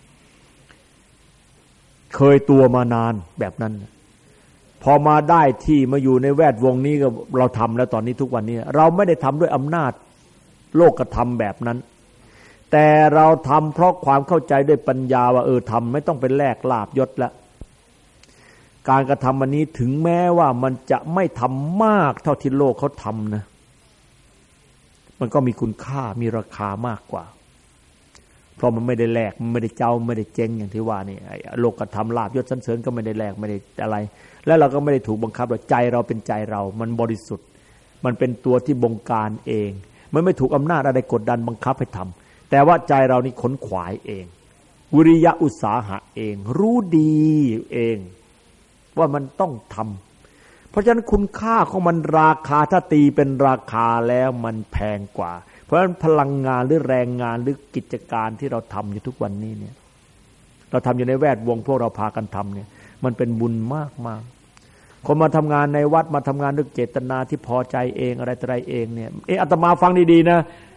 เคยตัวมานานแบบนั้นพอมาได้ที่มาอยู่ในแวดวงนี้ก็เราทำแล้วตอนนี้ทุกวันนี้เราไม่ได้ทำด้วยอำนาจโลกธรรมแบบนั้นแต่เราทำเพราะความเข้าใจด้วยปัญญาว่าทำไม่ต้องเป็นแลกลาภยศแล้วการกระทำอันนี้ถึงแม้ว่ามันจะไม่ทำมากเท่าที่โลกเขาทำนะมันก็มีคุณค่ามีราคามากกว่าเพราะมันไม่ได้แลกมันไม่ได้เจ้าไม่ได้เจ๊งอย่างที่ว่านี่โลกธรรมลาภยศสรรเสริญก็ไม่ได้แลกไม่ได้อะไรแล้วเราก็ไม่ได้ถูกบังคับว่าใจเราเป็นใจเรามันบริสุทธิ์มันเป็นตัวที่บงการเองมันไม่ถูกอำนาจอะไรกดดันบังคับให้ทำแต่ว่าใจเรานี่ขนขวายเองวิริยะอุตสาหะเองรู้ดีเองว่ามันต้องทำเพราะฉะนั้นคุณค่าของมันราคาถ้าตีเป็นราคาแล้วมันแพงกว่าเพราะฉะนั้นพลังงานหรือแรงงานหรือกิจการที่เราทำอยู่ทุกวันนี้เนี่ยเราทำอยู่ในแวดวงพวกเราพากันทำเนี่ยมันเป็นบุญมากๆคนมาทำงานในวัดมาทำงานด้วยเจตนาที่พอใจเองอะไรต่ออะไรเองเนี่ยอาตมาฟังดีๆนะ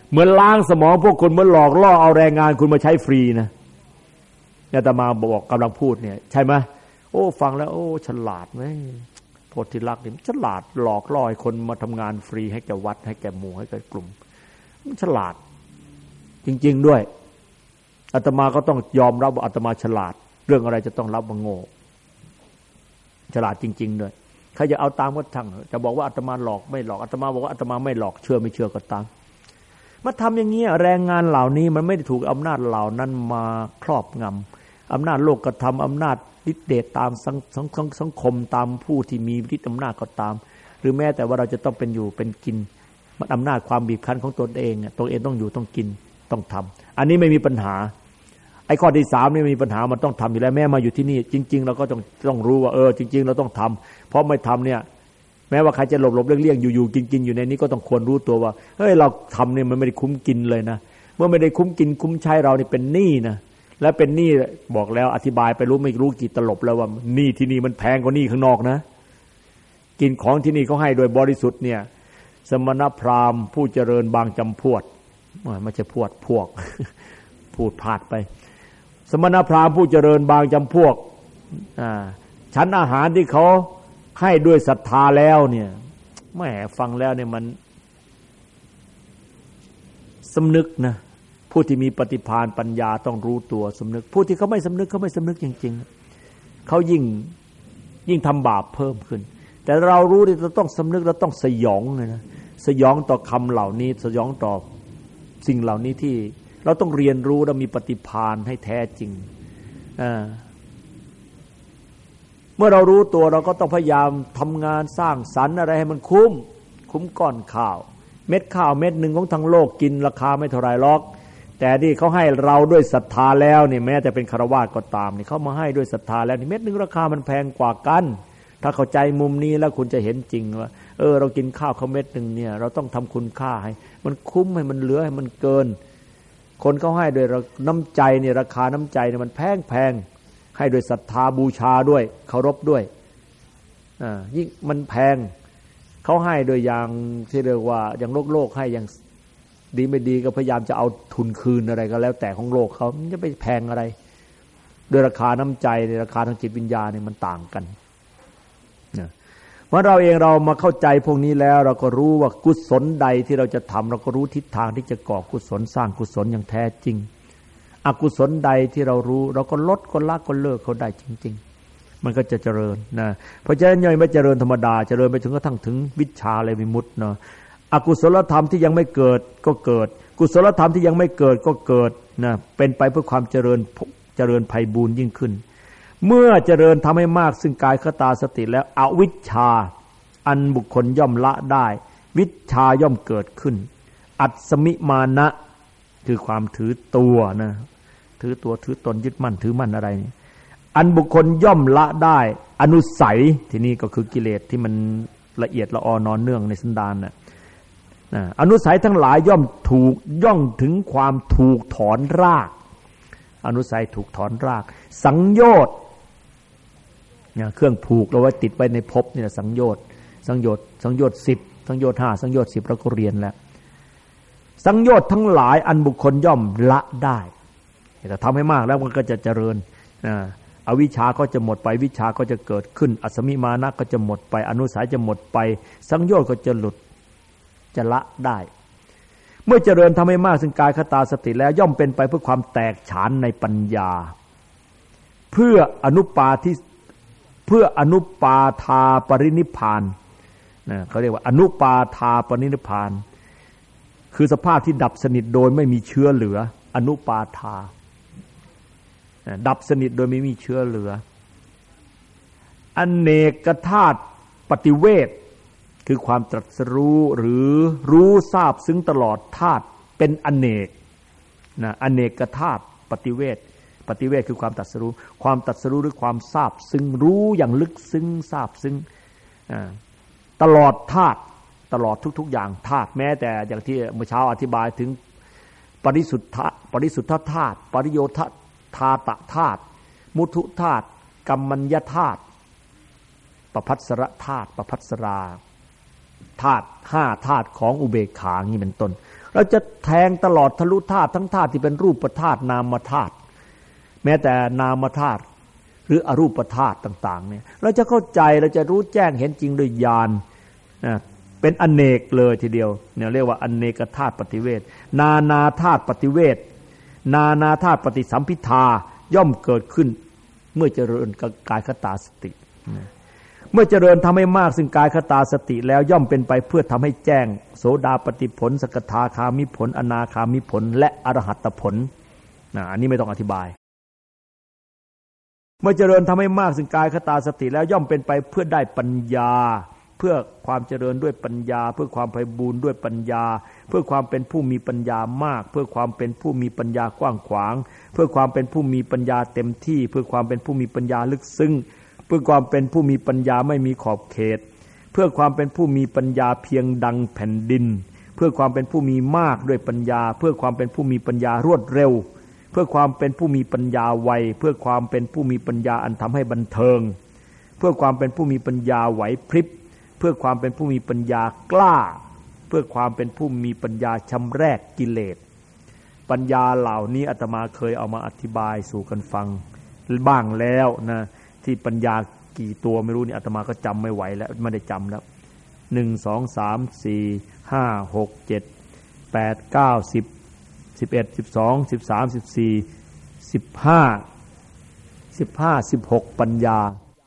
เหมือนล้างสมองพวกคุณเหมือนหลอกล่อเอาแรงงานคุณมาใช้ฟรีนะอาตมาบอกกำลังพูดเนี่ยใช่ไหมโอ้ฟังแล้วโอ้ฉลาดไหมโพธิลักษณ์นี่ฉลาดหลอกล่อให้คนมาทำงานฟรีให้แก่วัดให้แก่หมู่ให้แก่กลุ่มมันฉลาดจริงๆด้วยอาตมาก็ต้องยอมรับว่าอาตมาฉลาดเรื่องอะไรจะต้องรับว่าโง่ฉลาดจริงๆด้วยใครจะเอาตามก็ทั้งจะบอกว่าอาตมาหลอกไม่หลอกอาตมาบอกว่าอาตมาไม่หลอกเชื่อไม่เชื่อก็ตามมาทำอย่างนี้แรงงานเหล่านี้มันไม่ได้ถูกอำนาจเหล่านั้นมาครอบงำอำนาจโลกธรรมอำนาจฤทธิเดชตามสังคมตามผู้ที่มีฤทธิ์อำนาจก็ตามหรือแม้แต่ว่าเราจะต้องเป็นอยู่เป็นกินมันอำนาจความบีบคั้นของตนเองตัวเองต้องอยู่ต้องกินต้องทำอันนี้ไม่มีปัญหาไอ้ข้อที่3นี่ไม่มีปัญหามันต้องทำอยู่แล้วแม้มาอยู่ที่นี่จริงๆเราก็ต้องรู้ว่าจริงๆเราต้องทำเพราะไม่ทำเนี่ยแม้ว่าใครจะหลบเลี่ยงอยู่กินอยู่ในนี้ก็ต้องควรรู้ตัวว่าเฮ้ยเราทำเนี่ยมันไม่ได้คุ้มกินเลยนะเมื่อไม่ได้คุ้มกินคุ้มใช้เรานี่เป็นหนี้นะและเป็นหนี้บอกแล้วอธิบายไปรู้ไม่รู้กี่ตลบแล้วว่าหนี้ที่นี่มันแพงกว่าหนี้ข้างนอกนะกินของที่นี่เขาให้โดยบริสุทธิ์เนี่ยสมณพราหมณ์ผู้เจริญบางจำพวดไม่ใช่พวก พูดพลาดไปสมณพราหมณ์ผู้เจริญบางจำพวกชั้นอาหารที่เขาให้ด้วยศรัทธาแล้วเนี่ยแหมฟังแล้วเนี่ยมันสำนึกนะผู้ที่มีปฏิภาณปัญญาต้องรู้ตัวสำนึกผู้ที่เขาไม่สำนึกจริงๆเขายิ่งทำบาปเพิ่มขึ้นแต่เรารู้ที่เราต้องสำนึกเราต้องสยองเลยนะสยองต่อคำเหล่านี้สยองต่อสิ่งเหล่านี้ที่เราต้องเรียนรู้และมีปฏิภาณให้แท้จริงเมื่อเรารู้ตัวเราก็ต้องพยายามทำงานสร้างสรรค์อะไรให้มันคุ้มก้อนข้าวเม็ดข้าวเม็ดหนึ่งของทั้งโลกกินราคาไม่เท่าไรหรอกแต่ที่เขาให้เราด้วยศรัทธาแล้วนี่แม้แต่เป็นฆราวาสก็ตามนี่เขามาให้ด้วยศรัทธาแล้วนี่เม็ดหนึ่งราคามันแพงกว่ากันถ้าเข้าใจมุมนี้แล้วคุณจะเห็นจริงว่าเรากินข้าวเขาเม็ดหนึ่งเนี่ยเราต้องทำคุณค่าให้มันคุ้มให้มันเหลือให้มันเกินคนเขาให้ด้วยน้ำใจเนี่ยราคาน้ำใจเนี่ยมันแพงให้ด้วยศรัทธาบูชาด้วยเคารพด้วยยิ่งมันแพงเขาให้โดยอย่างที่เรียกว่าอย่างโลกให้อย่างดีไม่ดีก็พยายามจะเอาทุนคืนอะไรก็แล้วแต่ของโลกเขามันจะไปแพงอะไรโดยราคาน้ำใจในราคาทางจิตวิญญาณเนี่ยมันต่างกันเมื่อเราเองเรามาเข้าใจพวกนี้แล้วเราก็รู้ว่ากุศลใดที่เราจะทำเราก็รู้ทิศทางที่จะก่อกุศลสร้างกุศลอย่างแท้จริงอกุศลใดที่เรารู้เราก็ลดก็ละก็เลิกเขาได้จริงๆมันก็จะเจริญนะเพราะฉะนั้นยังไม่เจริญธรรมดาเจริญไปถึงกระทั่งถึงวิชชาเลยวิมุตติเนาะอกุศลธรรมที่ยังไม่เกิดก็เกิดกุศลธรรมที่ยังไม่เกิดก็เกิดนะเป็นไปเพื่อความเจริญไพบูรย์ยิ่งขึ้นเมื่อเจริญทำให้มากซึ่งกายคตาสติแล้วอวิชชาอันบุคคลย่อมละได้วิชชาย่อมเกิดขึ้นอัตสมิมานะคือความถือตัวนะถือตัวถือตนยึดมั่นถือมั่นอะไรนี่อันบุคคลย่อมละได้อนุสัยที่นี่ก็คือกิเลสที่มันละเอียดละออนอนเนื่องในสันดานน่ะอนุสัยทั้งหลายย่อมถึงความถูกถอนรากอนุสัยถูกถอนรากสังโยชน์เครื่องผูกเราไว้ติดไว้ในภพนี่แหละสังโยชน์10สังโยชน์5สังโยชน์10เราก็เรียนแล้วสังโยชน์ทั้งหลายอันบุคคลย่อมละได้แต่ทำให้มากแล้วมันก็จะเจริญอวิชชาก็จะหมดไปวิชชาก็จะเกิดขึ้นอัสมิมานะก็จะหมดไปอนุสัยจะหมดไปสังโยชน์ก็จะหลุดจะละได้เมื่อเจริญทำให้มากซึ่งกายคตาสติแล้วย่อมเป็นไปเพื่อความแตกฉานในปัญญาเพื่ออนุปาทาปรินิพพานเขาเรียกว่าอนุปาทาปรินิพพานคือสภาพที่ดับสนิทโดยไม่มีเชื้อเหลืออนุปาทาดับสนิทโดยไม่มีเชื้อเหลืออเนกธาตุปฏิเวทคือความตรัสรู้หรือรู้ทราบซึ้งตลอดธาตุเป็นอเนกอเนกธาตุปฏิเวทคือความตรัสรู้หรือความทราบซึ้งรู้อย่างลึกซึ้งทราบซึ้งตลอดธาตุตลอดทุกๆอย่างธาตุแม้แต่อย่างที่เมื่อเช้าอธิบายถึงปริสุทธธาตุปริโยธาตธาตุมุทุธาตุกัมมัญญธาตุประภัสสรธาตุประภัสสราธาตุ5ธาตุของอุเบกขาอย่างนี้เป็นต้นเราจะแทงตลอดทะลุธาตุทั้งธาตุที่เป็นรูปธาตุนามธาตุแม้แต่นามธาตุหรืออรูปธาตุต่างๆเนี่ยเราจะเข้าใจเราจะรู้แจ้งเห็นจริงด้วยญาณเป็นอเนกเลยทีเดียวเนี่ยเรียกว่าอเนกธาตุปฏิเวทนานาธาตุปฏิเวทนานาธาตุปฏิสัมพิทาย่อมเกิดขึ้นเมื่อเจริญกายคตาสติเมื่อเจริญทำให้มากซึ่งกายคตาสติแล้วย่อมเป็นไปเพื่อทำให้แจ้งโสดาปัตติผลสกทาคามิผลอนาคามิผลและอรหัตผลอันนี้ไม่ต้องอธิบายเมื่อเจริญทำให้มากซึ่งกายคตาสติแล้วย่อมเป็นไปเพื่อได้ปัญญาเพื่อความเจริญด้วยปัญญาเพื่อความไพบูลย์ด้วยปัญญาเพื่อความเป็นผู้มีปัญญามากเพื่อความเป็นผู้มีปัญญากว้างขวางเพื่อความเป็นผู้มีปัญญาเต็มที่เพื่อความเป็นผู้มีปัญญาลึกซึ้งเพื่อความเป็นผู้มีปัญญาไม่มีขอบเขตเพื่อความเป็นผู้มีปัญญาเพียงดังแผ่นดินเพื่อความเป็นผู้มีมากด้วยปัญญาเพื่อความเป็นผู้มีปัญญารวดเร็วเพื่อความเป็นผู้มีปัญญาไวเพื่อความเป็นผู้มีปัญญาอันทำให้บันเทิงเพื่อความเป็นผู้มีปัญญาไหวพริบเพื่อความเป็นผู้มีปัญญากล้าเพื่อความเป็นผู้มีปัญญาชำแรกกิเลสปัญญาเหล่านี้อาตมาเคยเอามาอธิบายสู่กันฟังบ้างแล้วนะที่ปัญญากี่ตัวไม่รู้นี่อาตมาก็จำไม่ไหวแล้วไม่ได้จำแล้ว1 2 3 4 5 6 7 8 9 10 11 12 13 14 15 16ปัญญา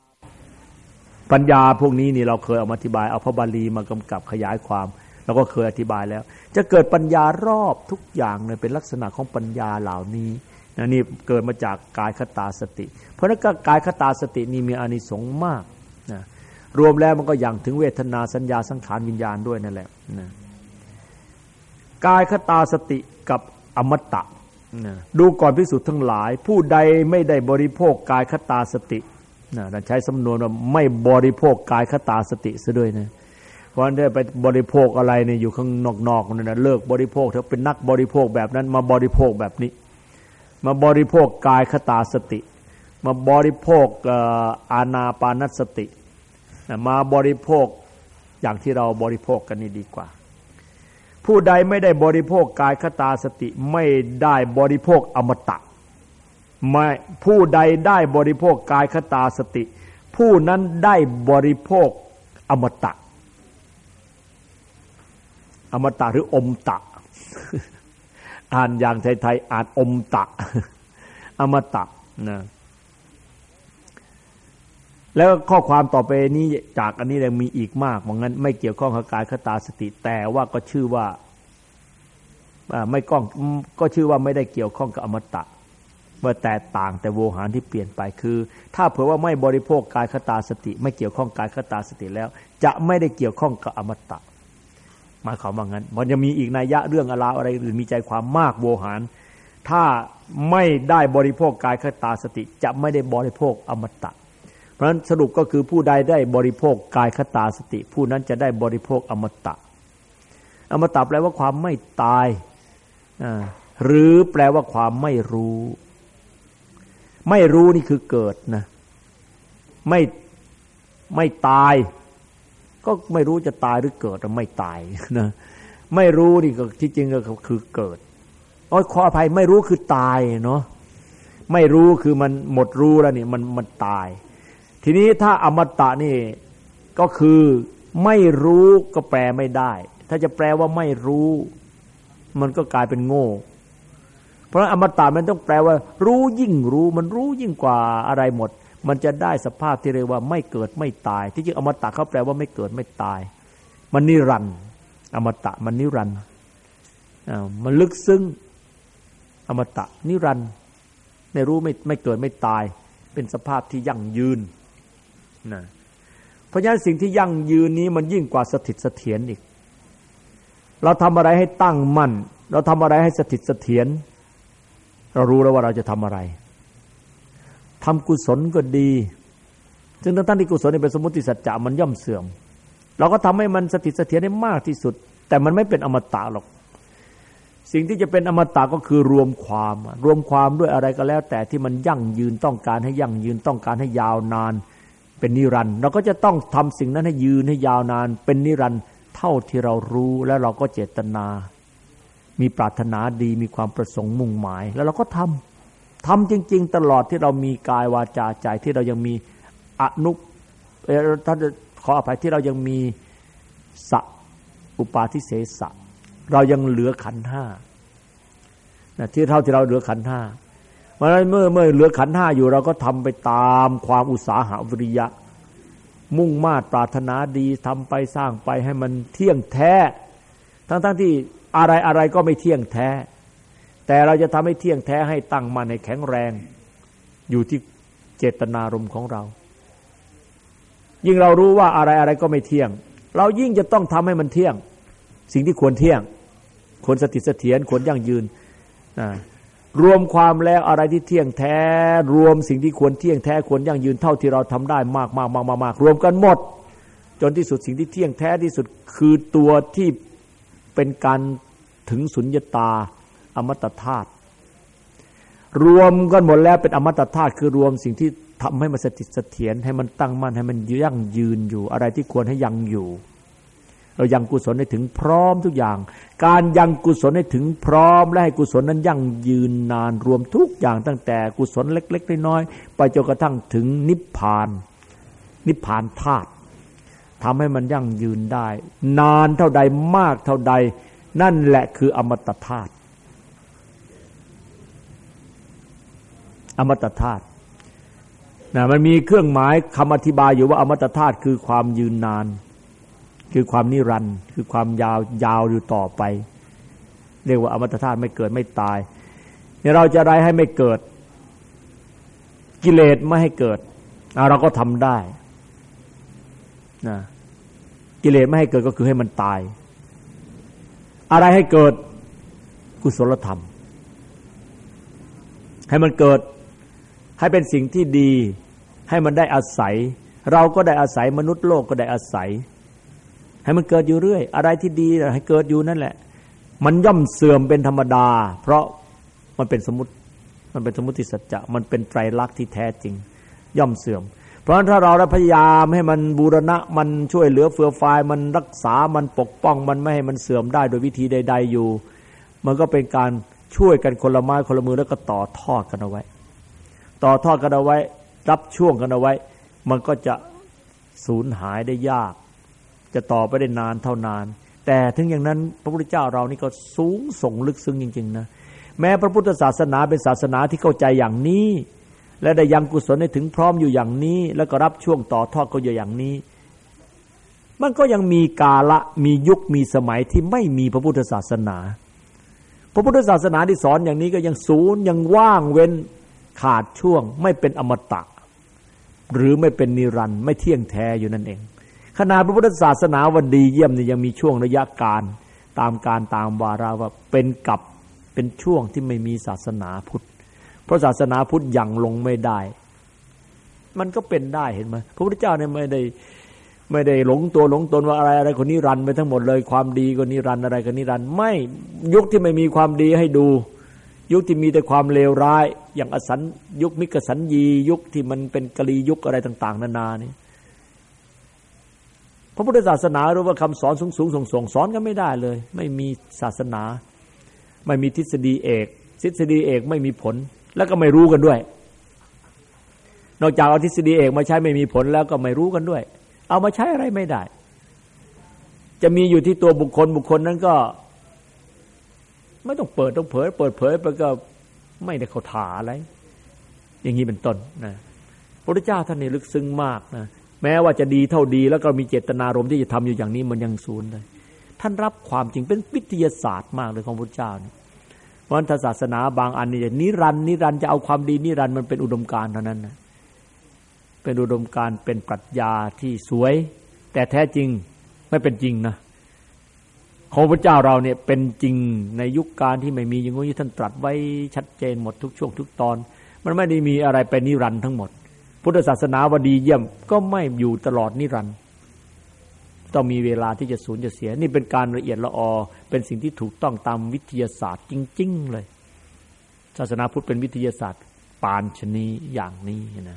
พวกนี้นี่เราเคยเอามาอธิบายเอาพระบาลีมากำกับขยายความเราก็เคยอธิบายแล้วจะเกิดปัญญารอบทุกอย่างเลยเป็นลักษณะของปัญญาเหล่านี้นี่เกิดมาจากกายคตาสติเพราะนั้นกายคตาสตินี่มีอานิสงส์มากนะรวมแล้วมันก็อย่างถึงเวทนาสัญญาสังขารวิญญาณด้วยนั่นแหละนะกายคตาสติกับอมตะนะดูก่อนภิกษุทั้งหลายผู้ใดไม่ได้บริโภคกายคตาสตินะใช้สำนวนว่าไม่บริโภคกายคตาสติซะด้วยนะเพราะฉะนั้นได้ไปบริโภคอะไรเนี่ยอยู่ข้างนอกๆนั่นนะเลิกบริโภคเถอะเป็นนักบริโภคแบบนั้นมาบริโภคแบบนี้มาบริโภคกายคตาสติมาบริโภคอานาปานสติมาบริโภคอย่างที่เราบริโภคกันนี่ดีกว่าผู้ใดไม่ได้บริโภคกายคตาสติไม่ได้บริโภคอมตะไม่ผู้ใดได้บริโภคกายคตาสติผู้นั้นได้บริโภคอมตะอมตะหรืออมตะอ่านอย่างไทยๆอ่านอมตะอมตะนะแล้วข้อความต่อไปนี้จากอันนี้ยังมีอีกมากเพราะงั้นไม่เกี่ยวข้องกับกายคตาสติแต่ว่าก็ชื่อว่าไม่ก็ชื่อว่าไม่ได้เกี่ยวข้องกับอมตะเมื่อแต่ต่างแต่โวหารที่เปลี่ยนไปคือถ้าเผื่อว่าไม่บริโภคกายคตาสติไม่เกี่ยวข้องกายคตาสติแล้วจะไม่ได้เกี่ยวข้องกับอมตะหมายความว่างั้นมันจะมีอีกนัยยะเรื่องอะไรอื่นมีใจความมากโวหารถ้าไม่ได้บริโภคกายคตาสติจะไม่ได้บริโภคอมตะเพราะฉะนั้นสรุปก็คือผู้ใดได้บริโภคกายคตาสติผู้นั้นจะได้บริโภคอมตะอมตะแปลว่าความไม่ตายหรือแปลว่าความไม่รู้นี่คือเกิดนะไม่ตายก็ไม่รู้จะตายหรือเกิดหรือไม่ตายนะไม่รู้นี่ก็ที่จริงก็คือเกิดขออภัยไม่รู้คือตายเนาะไม่รู้คือมันหมดรู้แล้วนี่มันตายทีนี้ถ้าอมตะนี่ก็คือไม่รู้ก็แปลไม่ได้ถ้าจะแปลว่าไม่รู้มันก็กลายเป็นโง่เพราะอมตะมันต้องแปลว่ารู้ยิ่งรู้มันรู้ยิ่งกว่าอะไรหมดมันจะได้สภาพที่เรียกว่าไม่เกิดไม่ตายที่จริงอมตะเขาแปลว่าไม่เกิดไม่ตายมันนิรันดร์อมตะมันนิรันดร์มันลึกซึ้งอมตะนิรันดร์ไม่รู้ไม่เกิดไม่ตายเป็นสภาพที่ยั่งยืนนะเพราะฉะนั้นสิ่งที่ยั่งยืนนี้มันยิ่งกว่าสถิตเสถียรอีกเราทำอะไรให้ตั้งมั่นเราทำอะไรให้สถิตเสถียรเรารู้แล้วว่าเราจะทำอะไรทำกุศลก็ดีซึ่งทั้งที่กุศลเป็นสมมุติสัจจะมันย่อมเสื่อมเราก็ทำให้มันสถิตเสถียรได้มากที่สุดแต่มันไม่เป็นอมตะหรอกสิ่งที่จะเป็นอมตะก็คือรวมความด้วยอะไรก็แล้วแต่ที่มันยั่งยืนต้องการให้ยั่งยืนต้องการให้ยาวนานเป็นนิรันดร์เราก็จะต้องทำสิ่งนั้นให้ยืนให้ยาวนานเป็นนิรันดร์เท่าที่เรารู้แล้วเราก็เจตนามีปรารถนาดีมีความประสงค์มุ่งหมายแล้วเราก็ทำจริงๆตลอดที่เรามีกายวาจาใจที่เรายังมีอนุท่านขออภัยที่เรายังมีสัพอุปาทิเสสะเรายังเหลือขันธ์ห้าที่เท่าที่เราเหลือขันธ์ห้าเพราะฉะนั้นเมื่อเหลือขันธ์ห้าอยู่เราก็ทำไปตามความอุตสาหะวิริยะมุ่งมา่ปรารถนาดีทำไปสร้างไปให้มันเที่ยงแท้ทั้งที่อะไรก็ไม่เที่ยงแท้แต่เราจะทำให้เที่ยงแท้ให้ตั้งมั่นให้แข็งแรงอยู่ที่เจตนารมณ์ของเรายิ่งเรารู้ว่าอะไรก็ไม่เที่ยงเรายิ่งจะต้องทำให้มันเที่ยงสิ่งที่ควรเที่ยงควรสถิตเสถียรควรยั่งยืนรวมความแล้วอะไรที่เที่ยงแท้รวมสิ่งที่ควรเที่ยงแท้ควรยั่งยืนเท่าที่เราทำได้มากรวมกันหมดจนที่สุดสิ่งที่เที่ยงแท้ที่สุดคือตัวที่เป็นการถึงสุญญตาอมตะธาตุรวมกันหมดแล้วเป็นอมตะธาตุคือรวมสิ่งที่ทำให้มันสถิตเสถียรให้มันตั้งมั่นให้มันยั่งยืนอยู่อะไรที่ควรให้ยังอยู่เรายังกุศลให้ถึงพร้อมทุกอย่างการยังกุศลให้ถึงพร้อมและให้กุศลนั้นยั่งยืนนานรวมทุกอย่างตั้งแต่กุศลเล็กๆน้อยๆไปจนกระทั่งถึงนิพพานธาตุทำให้มันยั่งยืนได้นานเท่าใดมากเท่าใดนั่นแหละคืออมตะธาตุอมตะธาตุมันมีเครื่องหมายคำอธิบายอยู่ว่าอมตะธาตุคือความยืนนานคือความนิรันดร์คือความยาวอยู่ต่อไปเรียกว่าอมตะธาตุไม่เกิดไม่ตายเนี่ยเราจะอะไรให้ไม่เกิดกิเลสไม่ให้เกิดเราก็ทำได้นะกิเลสไม่ให้เกิดก็คือให้มันตายอะไรให้เกิดกุศลธรรมให้มันเกิดให้เป็นสิ่งที่ดีให้มันได้อาศัยเราก็ได้อาศัยมนุษย์โลกก็ได้อาศัยให้มันเกิดอยู่เรื่อยอะไรที่ดีให้เกิดอยู่นั่นแหละมันย่อมเสื่อมเป็นธรรมดาเพราะมันเป็นสมมุติสัจจะมันเป็นไตรลักษณ์ที่แท้จริงย่อมเสื่อมเพราะฉะนั้นถ้าเราพยายามให้มันบูรณะมันช่วยเหลือเฟื่อฟายมันรักษามันปกป้องมันไม่ให้มันเสื่อมได้โดยวิธีใดๆอยู่มันก็เป็นการช่วยกันคนละไม้คนละมือแล้วก็ต่อทอดกันเอาไว้รับช่วงกันเอาไว้มันก็จะสูญหายได้ยากจะต่อไปได้นานเท่านานแต่ถึงอย่างนั้นพระพุทธเจ้าเรานี่ก็สูงส่งลึกซึ้งจริงๆนะแม้พระพุทธศาสนาเป็นศาสนาที่เข้าใจอย่างนี้และได้ยังกุศลให้ถึงพร้อมอยู่อย่างนี้แล้วก็รับช่วงต่อทอดก็อยู่อย่างนี้มันก็ยังมีกาละมียุคมีสมัยที่ไม่มีพระพุทธศาสนาพระพุทธศาสนาที่สอนอย่างนี้ก็ยังศูนย์ยังว่างเว้นขาดช่วงไม่เป็นอมตะหรือไม่เป็นนิรันดร์ไม่เที่ยงแท้อยู่นั่นเองขณะพระพุทธศาสนาวันดีเยี่ยมนี่ยังมีช่วงระยะการตามวาระว่าเป็นช่วงที่ไม่มีศาสนาพุทธเพราะศาสนาพุทธยังลงไม่ได้มันก็เป็นได้เห็นไหมพระพุทธเจ้าเนี่ยไม่ได้หลงตัวหลงตนว่าอะไรคนนี้รันไปทั้งหมดเลยความดีก็นิรันดร์อะไรก็นิรันดร์ไม่ยุคที่ไม่มีความดีให้ดูยุคที่มีแต่ความเลวร้ายอย่างอสัญยุคมิกสัญญียุคที่มันเป็นกลียุคอะไรต่างๆนานานี่พระพุทธศาสนาหรือว่าคำสอนสูงๆส่งสอนกันไม่ได้เลยไม่มีศาสนาไม่มีทฤษฎีเอกไม่มีผลแล้วก็ไม่รู้กันด้วยนอกจากเอาทฤษฎีเอกมาใช้ไม่มีผลแล้วก็ไม่รู้กันด้วยเอามาใช้อะไรไม่ได้จะมีอยู่ที่ตัวบุคคลนั้นก็ไม่ต้องเปิดต้องเผยไปก็ไม่ได้เข้าท่าอะไรอย่างนี้เป็นต้นนะพระพุทธเจ้าท่านนี่ลึกซึ้งมากนะแม้ว่าจะดีเท่าดีแล้วก็มีเจตนารมณ์ที่จะทำอยู่อย่างนี้มันยังศูนย์เลยท่านรับความจริงเป็นวิทยาศาสตร์มากเลยของพระพุทธเจ้านี่เพราะศาสนาบางอันนี่นิรันดร์จะเอาความดีนิรันดร์มันเป็นอุดมการณ์เท่านั้นนะเป็นอุดมการณ์เป็นปรัชญาที่สวยแต่แท้จริงไม่เป็นจริงนะของพระเจ้าเราเนี่ยเป็นจริงในยุคการที่ไม่มีอย่างนี้ท่านตรัสไว้ชัดเจนหมดทุกช่วงทุกตอนมันไม่ได้มีอะไรเป็นนิรันดร์ทั้งหมดพุทธศาสนาวดีเยี่ยมก็ไม่อยู่ตลอดนิรันดร์ต้องมีเวลาที่จะสูญจะเสียนี่เป็นการละเอียดละออเป็นสิ่งที่ถูกต้องตามวิทยาศาสตร์จริงๆเลยศาสนาพุทธเป็นวิทยาศาสตร์ปานชนีอย่างนี้นะ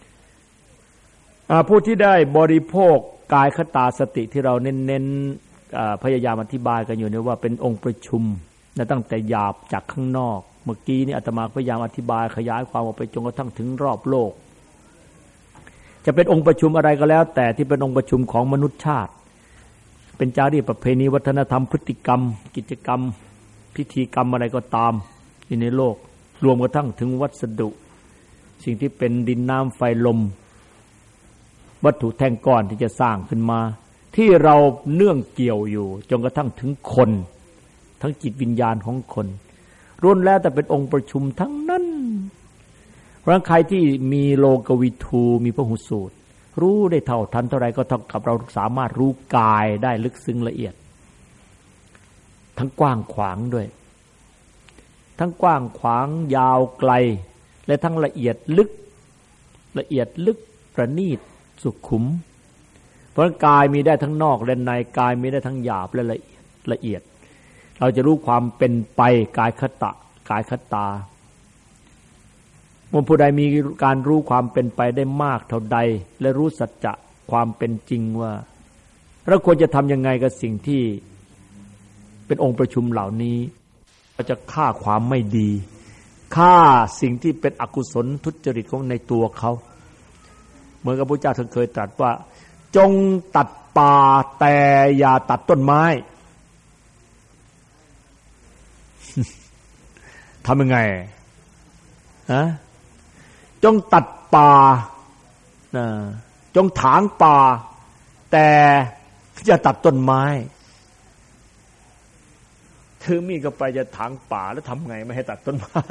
ผู้ที่ได้บริโภคกายคตาสติที่เราเน้นพยายามอธิบายกันอยู่เนี่ยว่าเป็นองค์ประชุมนะตั้งแต่หยาบจากข้างนอกเมื่อกี้นี่อาตมาพยายามอธิบายขยายความออกไปจนกระทั่งถึงรอบโลกจะเป็นองค์ประชุมอะไรก็แล้วแต่ที่เป็นองค์ประชุมของมนุษยชาติเป็นจารีตประเพณีวัฒนธรรมพฤติกรรมกิจกรรมพิธีกรรมอะไรก็ตามที่ในโลกรวมกระทั่งถึงวัสดุสิ่งที่เป็นดินน้ำไฟลมวัตถุแท่งก้อนที่จะสร้างขึ้นมาที่เราเนื่องเกี่ยวอยู่จนกระทั่งถึงคนทั้งจิตวิญญาณของคนล้วนแล้วแต่เป็นองค์ประชุมทั้งนั้นเพราะใครที่มีโลกวิทูมีพหุสูตรรู้ได้เท่าทันเท่าไรก็เท่ากับเราสามารถรู้กายได้ลึกซึ้งละเอียดทั้งกว้างขวางด้วยทั้งกว้างขวางยาวไกลและทั้งละเอียดลึกประณีตสุขุมเพราะกายมีได้ทั้งนอกและในกายมีได้ทั้งหยาบและละเอียดเราจะรู้ความเป็นไปกายคตะกายคตาเมื่อผู้ใดมีการรู้ความเป็นไปได้มากเท่าใดและรู้สัจจะความเป็นจริงว่าเราควรจะทำยังไงกับสิ่งที่เป็นองค์ประชุมเหล่านี้เราจะฆ่าความไม่ดีฆ่าสิ่งที่เป็นอกุศลทุจริตของในตัวเขาเหมือนกับพระเจ้าท่านเคยตรัสว่าจงตัดป่าแต่อย่าตัดต้นไม้ทำยังไงจงตัดป่าจงถางป่าแต่อย่าตัดต้นไม้ถือมีดก็ไปจะถางป่าแล้วทำไงไม่ให้ตัดต้นไม้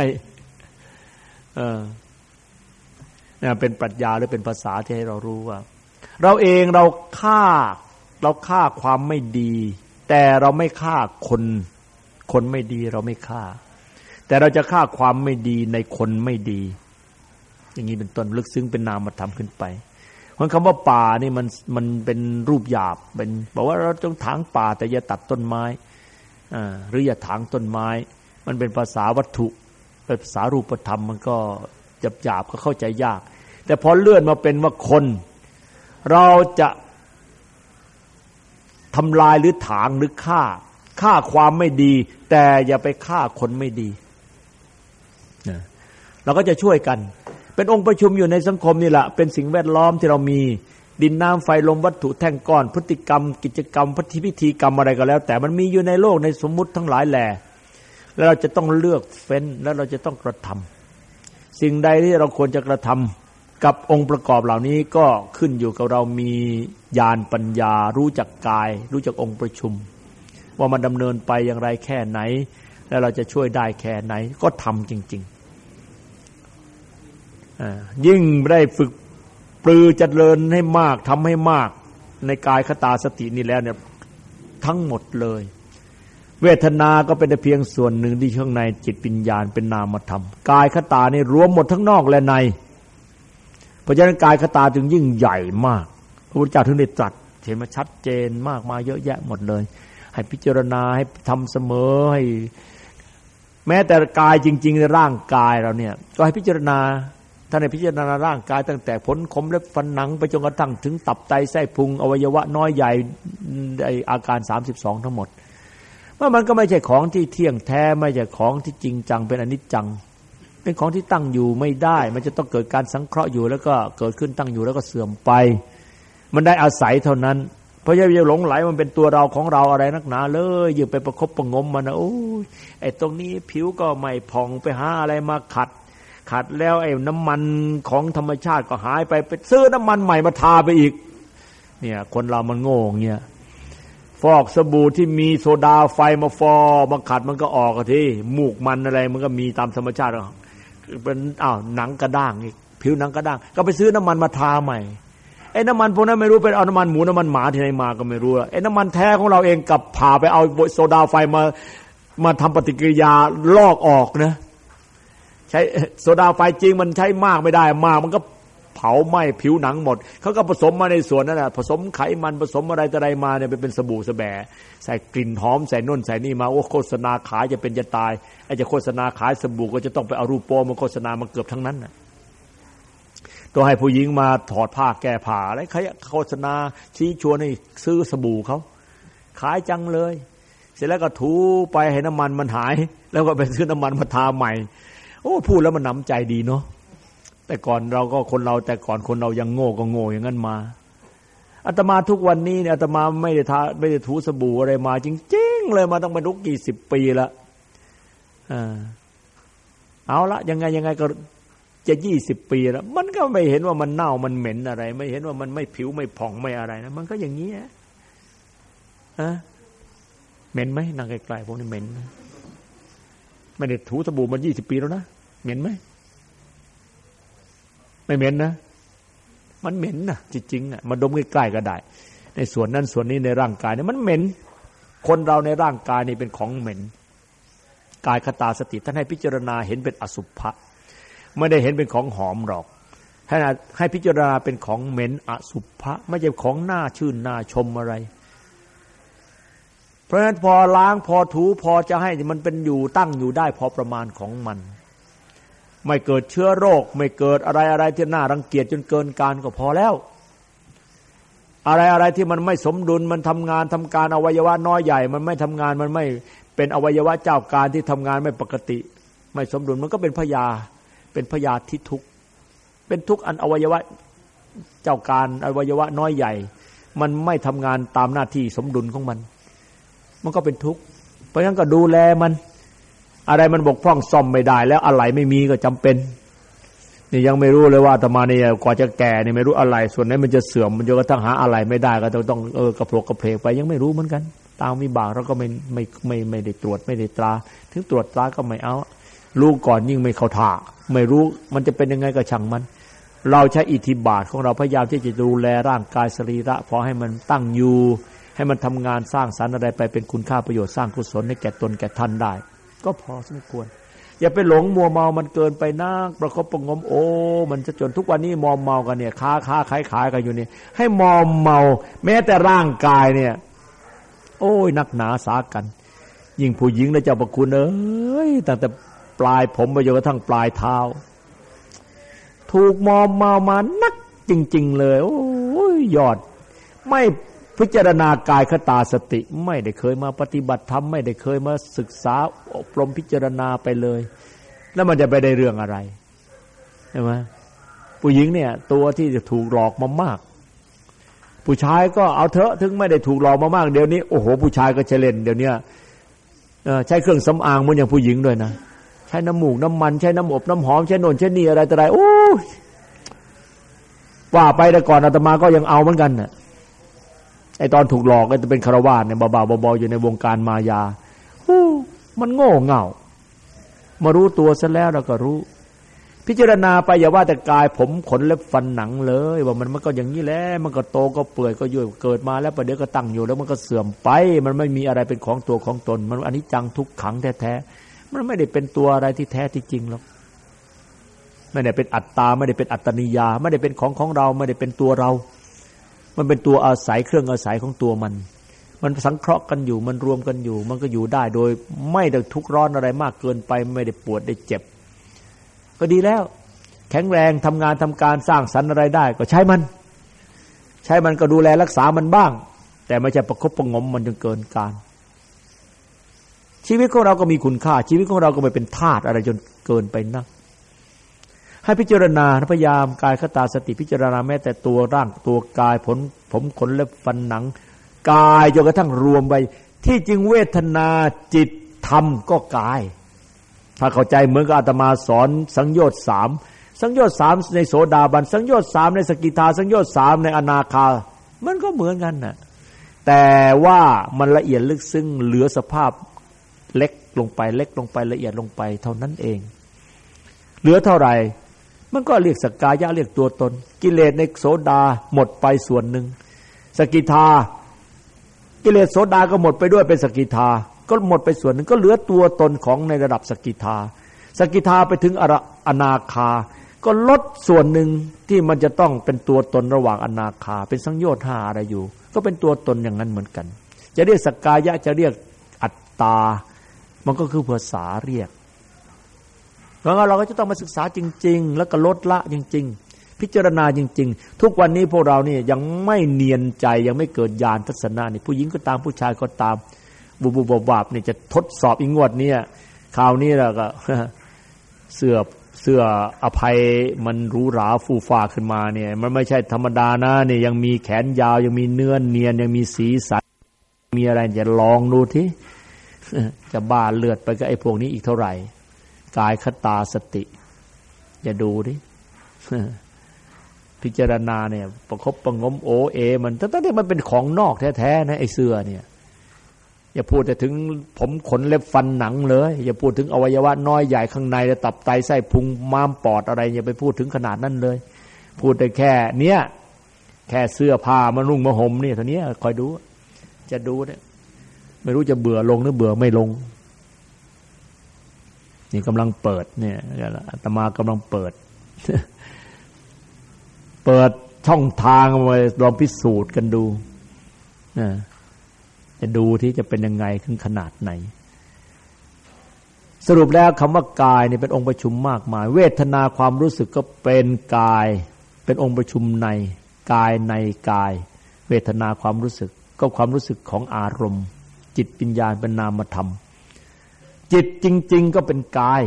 เนี่ยเป็นปรัชญาหรือเป็นภาษาที่ให้เรารู้ว่าเราเองเราฆ่าความไม่ดีแต่เราไม่ฆ่าคนไม่ดีเราไม่ฆ่าแต่เราจะฆ่าความไม่ดีในคนไม่ดีอย่างนี้เป็นต้นลึกซึ้งเป็นนามธรรมขึ้นไปเพราะคำว่าป่านี่มันเป็นรูปหยาบเป็นบอกว่าเราจงถางป่าแต่อย่าตัดต้นไม้หรืออย่าถางต้นไม้มันเป็นภาษาวัตถุเป็นภาษารูปธรรมมันก็หยาบก็เข้าใจยากแต่พอเลื่อนมาเป็นว่าคนเราจะทำลายหรือถางหรือฆ่าความไม่ดีแต่อย่าไปฆ่าคนไม่ดีเราก็จะช่วยกันเป็นองค์ประชุมอยู่ในสังคมนี่แหละเป็นสิ่งแวดล้อมที่เรามีดินน้ำไฟลมวัตถุแท่งก้อนพฤติกรรมกิจกรรมพิธีกรรมอะไรก็แล้วแต่มันมีอยู่ในโลกในสมมุติทั้งหลายแหล่แล้วเราจะต้องเลือกเฟ้นแล้วเราจะต้องกระทำสิ่งใดที่เราควรจะกระทำกับองค์ประกอบเหล่านี้ก็ขึ้นอยู่กับเรามีญาณปัญญารู้จักกายรู้จักองค์ประชุมว่ามันดำเนินไปอย่างไรแค่ไหนแล้วเราจะช่วยได้แค่ไหนก็ทำจริงๆยิ่งได้ฝึกปรือเจริญให้มากทำให้มากในกายคตาสตินี่แล้วเนี่ยทั้งหมดเลยเวทนาก็เป็นแต่เพียงส่วนหนึ่งที่ข้างในจิตวิญญาณเป็นนามธรรมกายคตานี่รวมหมดทั้งนอกและในเพราะฉะนั้นกายคตาจึงยิ่งใหญ่มากพระพุทธเจ้าถึงได้ตรัสเห็นมาชัดเจนมากมาเยอะแยะหมดเลยให้พิจารณาให้ทำเสมอให้แม้แต่กายจริงๆในร่างกายเราเนี่ยก็ให้พิจารณาท่านให้พิจารณาร่างกายตั้งแต่ขนขมเล็บฟันหนังไปจนกระทั่งถึงตับไตไส้พุงอวัยวะน้อยใหญ่อาการ32ทั้งหมดว่ามันก็ไม่ใช่ของที่เที่ยงแท้ไม่ใช่ของที่จริงจังเป็นอนิจจังเป็นของที่ตั้งอยู่ไม่ได้มันจะต้องเกิดการสังเคราะห์อยู่แล้วก็เกิดขึ้นตั้งอยู่แล้วก็เสื่อมไปมันได้อาศัยเท่านั้นเพราะอย่าหลงไหลมันเป็นตัวเราของเราอะไรนักหนาเลยอย่าไปประคบประงมมันนะโอ้ยไอ้ตรงนี้ผิวก็ไม่ผ่องไปหาอะไรมาขัดแล้วไอ้น้ำมันของธรรมชาติก็หายไปซื้อน้ำมันใหม่มาทาไปอีกเนี่ยคนเรามันโง่เงี้ยฟอกสบู่ที่มีโซดาไฟมาฟอมาขัดมันก็ออกทีมูกมันอะไรมันก็มีตามธรรมชาติเป็นหนังกระด้างอีกผิวหนังกระด้างก็ไปซื้อน้ำมันมาทาใหม่ไอ้น้ำมันพวกนั้นไม่รู้เป็นเอาน้ำมันหมูน้ำมันหมาที่ไหนมาก็ไม่รู้ไอ้น้ำมันแท้ของเราเองกับผ่าไปเอาโซดาไฟมาทำปฏิกิริยาลอกออกนะใช้โซดาไฟจริงมันใช้มากไม่ได้มากมันก็เผาไหม้ผิวหนังหมดเขาก็ผสมมาในส่วนนั้นแหละผสมไขมันผสมอะไรต่ออะไรมาเนี่ยเป็นสบู่สแบใส่กลิ่นหอมใส่น่นใส่นี่มาโอ้โฆษณาขายจะเป็นจะตายไอ้จะโฆษณาขายสบู่ก็จะต้องไปเอารูปโป๊มาโฆษณามาเกือบทั้งนั้นน่ะตัวให้ผู้หญิงมาถอดผ้าแก้ผ้าอะไรใครโฆษณาชี้ชวนให้ซื้อสบู่เขาขายจังเลยเสร็จแล้วก็ถูไปให้น้ำมันมันหายแล้วก็ไปซื้อน้ำมันมาทาใหม่โอ้พูดแล้วมันหนำใจดีเนาะแต่ก่อนเราก็คนเราแต่ก่อนคนเรายังโง่ก็โง่อย่างนั้นมาอาตมาทุกวันนี้เนี่ยอาตมาไม่ได้ถูสบู่อะไรมาจริงๆเลยมาต้องเป็นลูกกี่สิบปีละเอาละยังไงก็จะ20 ปีแล้วมันก็ไม่เห็นว่ามันเน่ามันเหม็นอะไรไม่เห็นว่ามันไม่ผิวไม่ผ่องไม่อะไรนะมันก็อย่างนี้เหม็นไหมนั่งไกลๆพวกนี้เหม็นไม่ได้ถูสบู่มา20 ปีแล้วนะเหม็นไหมไม่เหม็นนะมันเหม็นนะจริงๆมาดมใกล้ๆก็ได้ในส่วนนั้นส่วนนี้ในร่างกายเนี่ยมันเหม็นคนเราในร่างกายนี่เป็นของเหม็นกายคตาสติท่านให้พิจารณาเห็นเป็นอสุภะไม่ได้เห็นเป็นของหอมหรอกให้พิจารณาเป็นของเหม็นอสุภะไม่ใช่ของน่าชื่นน่าชมอะไรเพราะฉะนั้นพอล้างพอถูพอจะให้มันเป็นอยู่ตั้งอยู่ได้พอประมาณของมันไม่เกิดเชื้อโรคไม่เกิดอะไรที่น่ารังเกียจจนเกินการก็พอแล้วอะไรที่มันไม่สมดุลมันทำการอวัยวะน้อยใหญ่มันไม่ทำงานมันไม่เป็นอวัยวะเจ้าการที่ทำงานไม่ปกติไม่สมดุลมันก็เป็นพยาธิทุกข์เป็นทุกข์อันอวัยวะเจ้าการอวัยวะน้อยใหญ่มันไม่ทำงานตามหน้าที่สมดุลของมันก็เป็นทุกข์เพราะฉะนั้นก็ดูแลมันอะไรมันบกพร่องซ่อมไม่ได้แล้วอะไรไม่มีก็จำเป็นนี่ยังไม่รู้เลยว่าอาตมาเนี่ยกว่าจะแก่เนี่ยไม่รู้อะไรส่วนไหนมันจะเสื่อมมันจนกระทั่งหาอะไรไม่ได้ก็ต้องกระโผลกกระเพลกไปยังไม่รู้เหมือนกันตามวิบากเราก็ไม่ได้ตรวจไม่ได้ตราถึงตรวจตราก็ไม่เอารู้ก่อนยิ่งไม่เข้าท่าไม่รู้มันจะเป็นยังไงก็ช่างมันเราใช้อิทธิบาทของเราพยายามที่จะดูแลร่างกายสรีระพอให้มันตั้งอยู่ให้มันทำงานสร้างสรรค์อะไรไปเป็นคุณค่าประโยชน์สร้างกุศลให้แก่ตนแก่ท่านได้ก็พอสมควรอย่าไปหลงมัวเมามันเกินไปนักประคบประงมโอ้มันจะจนทุกวันนี้มอมเมากันเนี่ยค้าขายกันอยู่นี่ให้มอมเมาแม้แต่ร่างกายเนี่ยโอ้ยนักหนาสากันยิ่งผู้หญิงนะเจ้าประคุณเอ้ยตั้งแต่ปลายผมไปจนกระทั่งปลายเท้าถูกมอมเมามานักจริงๆเลยโอ้ยยอดไม่พิจารณากายคตาสติไม่ได้เคยมาปฏิบัติธรรมไม่ได้เคยมาศึกษาอบรมพิจารณาไปเลยแล้วมันจะไปได้เรื่องอะไรใช่ไหมผู้หญิงเนี่ยตัวที่จะถูกหลอกมามากผู้ชายก็เอาเถอะถึงไม่ได้ถูกหลอกมามากเดี๋ยวนี้โอ้โหผู้ชายก็เฉลนเดี๋ยวนี้ใช้เครื่องสำอางเหมือนอย่างผู้หญิงด้วยนะใช้น้ำมูกน้ำมันใช้น้ำอบน้ำหอมใช้โน่นใช้นี่อะไรต่ออะไรโอ้ว่าไปแต่ก่อนอาตมาก็ยังเอาเหมือนกันน่ะไอ้ตอนถูกหลอกก็จะเป็นคฤหัสถ์เนี่ยบ้าๆบอๆอยู่ในวงการมายามันโง่เง่ามารู้ตัวซะแล้วเราก็รู้พิจารณาไปอย่าว่าแต่กายผมขนเล็บฟันหนังเลยว่ามันก็อย่างนี้แหละมันก็โตก็เปื่อยก็ยุ่ยเกิดมาแล้วประเดี๋ยวก็ตั้งอยู่แล้วมันก็เสื่อมไปมันไม่มีอะไรเป็นของตัวของตนมันอนิจจังทุกขังแท้ๆมันไม่ได้เป็นตัวอะไรที่แท้ที่จริงหรอกไม่ได้เป็นอัตตาไม่ได้เป็นอัตตนิยาไม่ได้เป็นของเราไม่ได้เป็นตัวเรามันเป็นตัวอาศัยเครื่องอาศัยของตัวมันสังเคราะห์กันอยู่มันรวมกันอยู่มันก็อยู่ได้โดยไม่ได้ทุกข์ร้อนอะไรมากเกินไปไม่ได้ปวดได้เจ็บก็ดีแล้วแข็งแรงทำงานทำการสร้างสรรค์อะไรได้ก็ใช้มันก็ดูแลรักษามันบ้างแต่ไม่ใช่ประคบประงมมันจนเกินการชีวิตของเราก็มีคุณค่าชีวิตของเราก็ไม่เป็นทาสอะไรจนเกินไปนักให้พิจารณาพยายามกายคตาสติพิจารณาแม้แต่ตัวร่างตัวกายผมขนเล็บฟันหนังกายจนกระทั่งรวมไปที่จริงเวทนาจิตธรรมก็กายถ้าเข้าใจเหมือนกับอาตมาสอนสังโยชน์3สังโยชน์3ในโสดาบันสังโยชน์3ในสกิทาสังโยชน์3ในอนาคามันก็เหมือนกันน่ะแต่ว่ามันละเอียดลึกซึ้งเหลือสภาพเล็กลงไปละเอียดลงไปเท่านั้นเองเหลือเท่าไหร่มันก็เรียกสกายะเรียกตัวตนกิเลสในโสดาหมดไปส่วนหนึ่งสกิทากิเลสโสดาก็หมดไปด้วยเป็นสกิทาก็หมดไปส่วนหนึ่งก็เหลือตัวตนของในระดับสกิทาไปถึงอนาคาก็ลดส่วนหนึ่งที่มันจะต้องเป็นตัวตนระหว่างอนาคาเป็นสังโยชน์5อะไรอยู่ก็เป็นตัวตนอย่างนั้นเหมือนกันจะเรียกสกายะจะเรียกอัตตามันก็คือภาษาเรียกเพราะงั้นเราก็จะต้องมาศึกษาจริงๆแล้วก็ลดละจริงๆพิจารณาจริงๆทุกวันนี้พวกเรานี่ยังไม่เนียนใจยังไม่เกิดญาณทัศนะนี่ผู้หญิงก็ตามผู้ชายก็ตามบุบาบนี่จะทดสอบอีงวดนี้คราวนี้แล้วก็เสื้ออภัยมันหรูหราฟูฟ้าขึ้นมาเนี่ยมันไม่ใช่ธรรมดานะเนี่ยยังมีแขนยาวยังมีเนื้อเนียนยังมีสีสันมีอะไรจะลองดูทีจะบ้าเลือดไปกับไอ้พวกนี้อีกเท่าไหร่กายคตาสติอย่าดูดิพิจารณาเนี่ยประคบประงมโอเอมันตั้งแต่มันเป็นของนอกแท้ๆนะไอ้เสื้อเนี่ยอย่าพูดแต่ถึงผมขนเล็บฟันหนังเลยอย่าพูดถึงอวัยวะน้อยใหญ่ข้างในตับไตไส้พุงม้ามปอดอะไรอย่าไปพูดถึงขนาดนั้นเลยพูดแต่แค่เนี้ยแค่เสื้อผ้ามานุ่งมาห่มนี่เท่านี้คอยดูจะดูเนี่ยไม่รู้จะเบื่อลงหรือเบื่อไม่ลงนี่กำลังเปิดเนี่ยอาตมากำลังเปิด เปิดช่องทางไว้ลองพิสูจน์กันดูจะดูที่จะเป็นยังไงถึงขนาดไหนสรุปแล้วคำว่ากายนี่เป็นองค์ประชุมมากมายเวทนาความรู้สึกก็เป็นกายเป็นองค์ประชุมในกายในกายเวทนาความรู้สึกก็ความรู้สึกของอารมณ์จิตวิญญาณเป็นนามธรรมจิตจริงๆก็เป็นกาย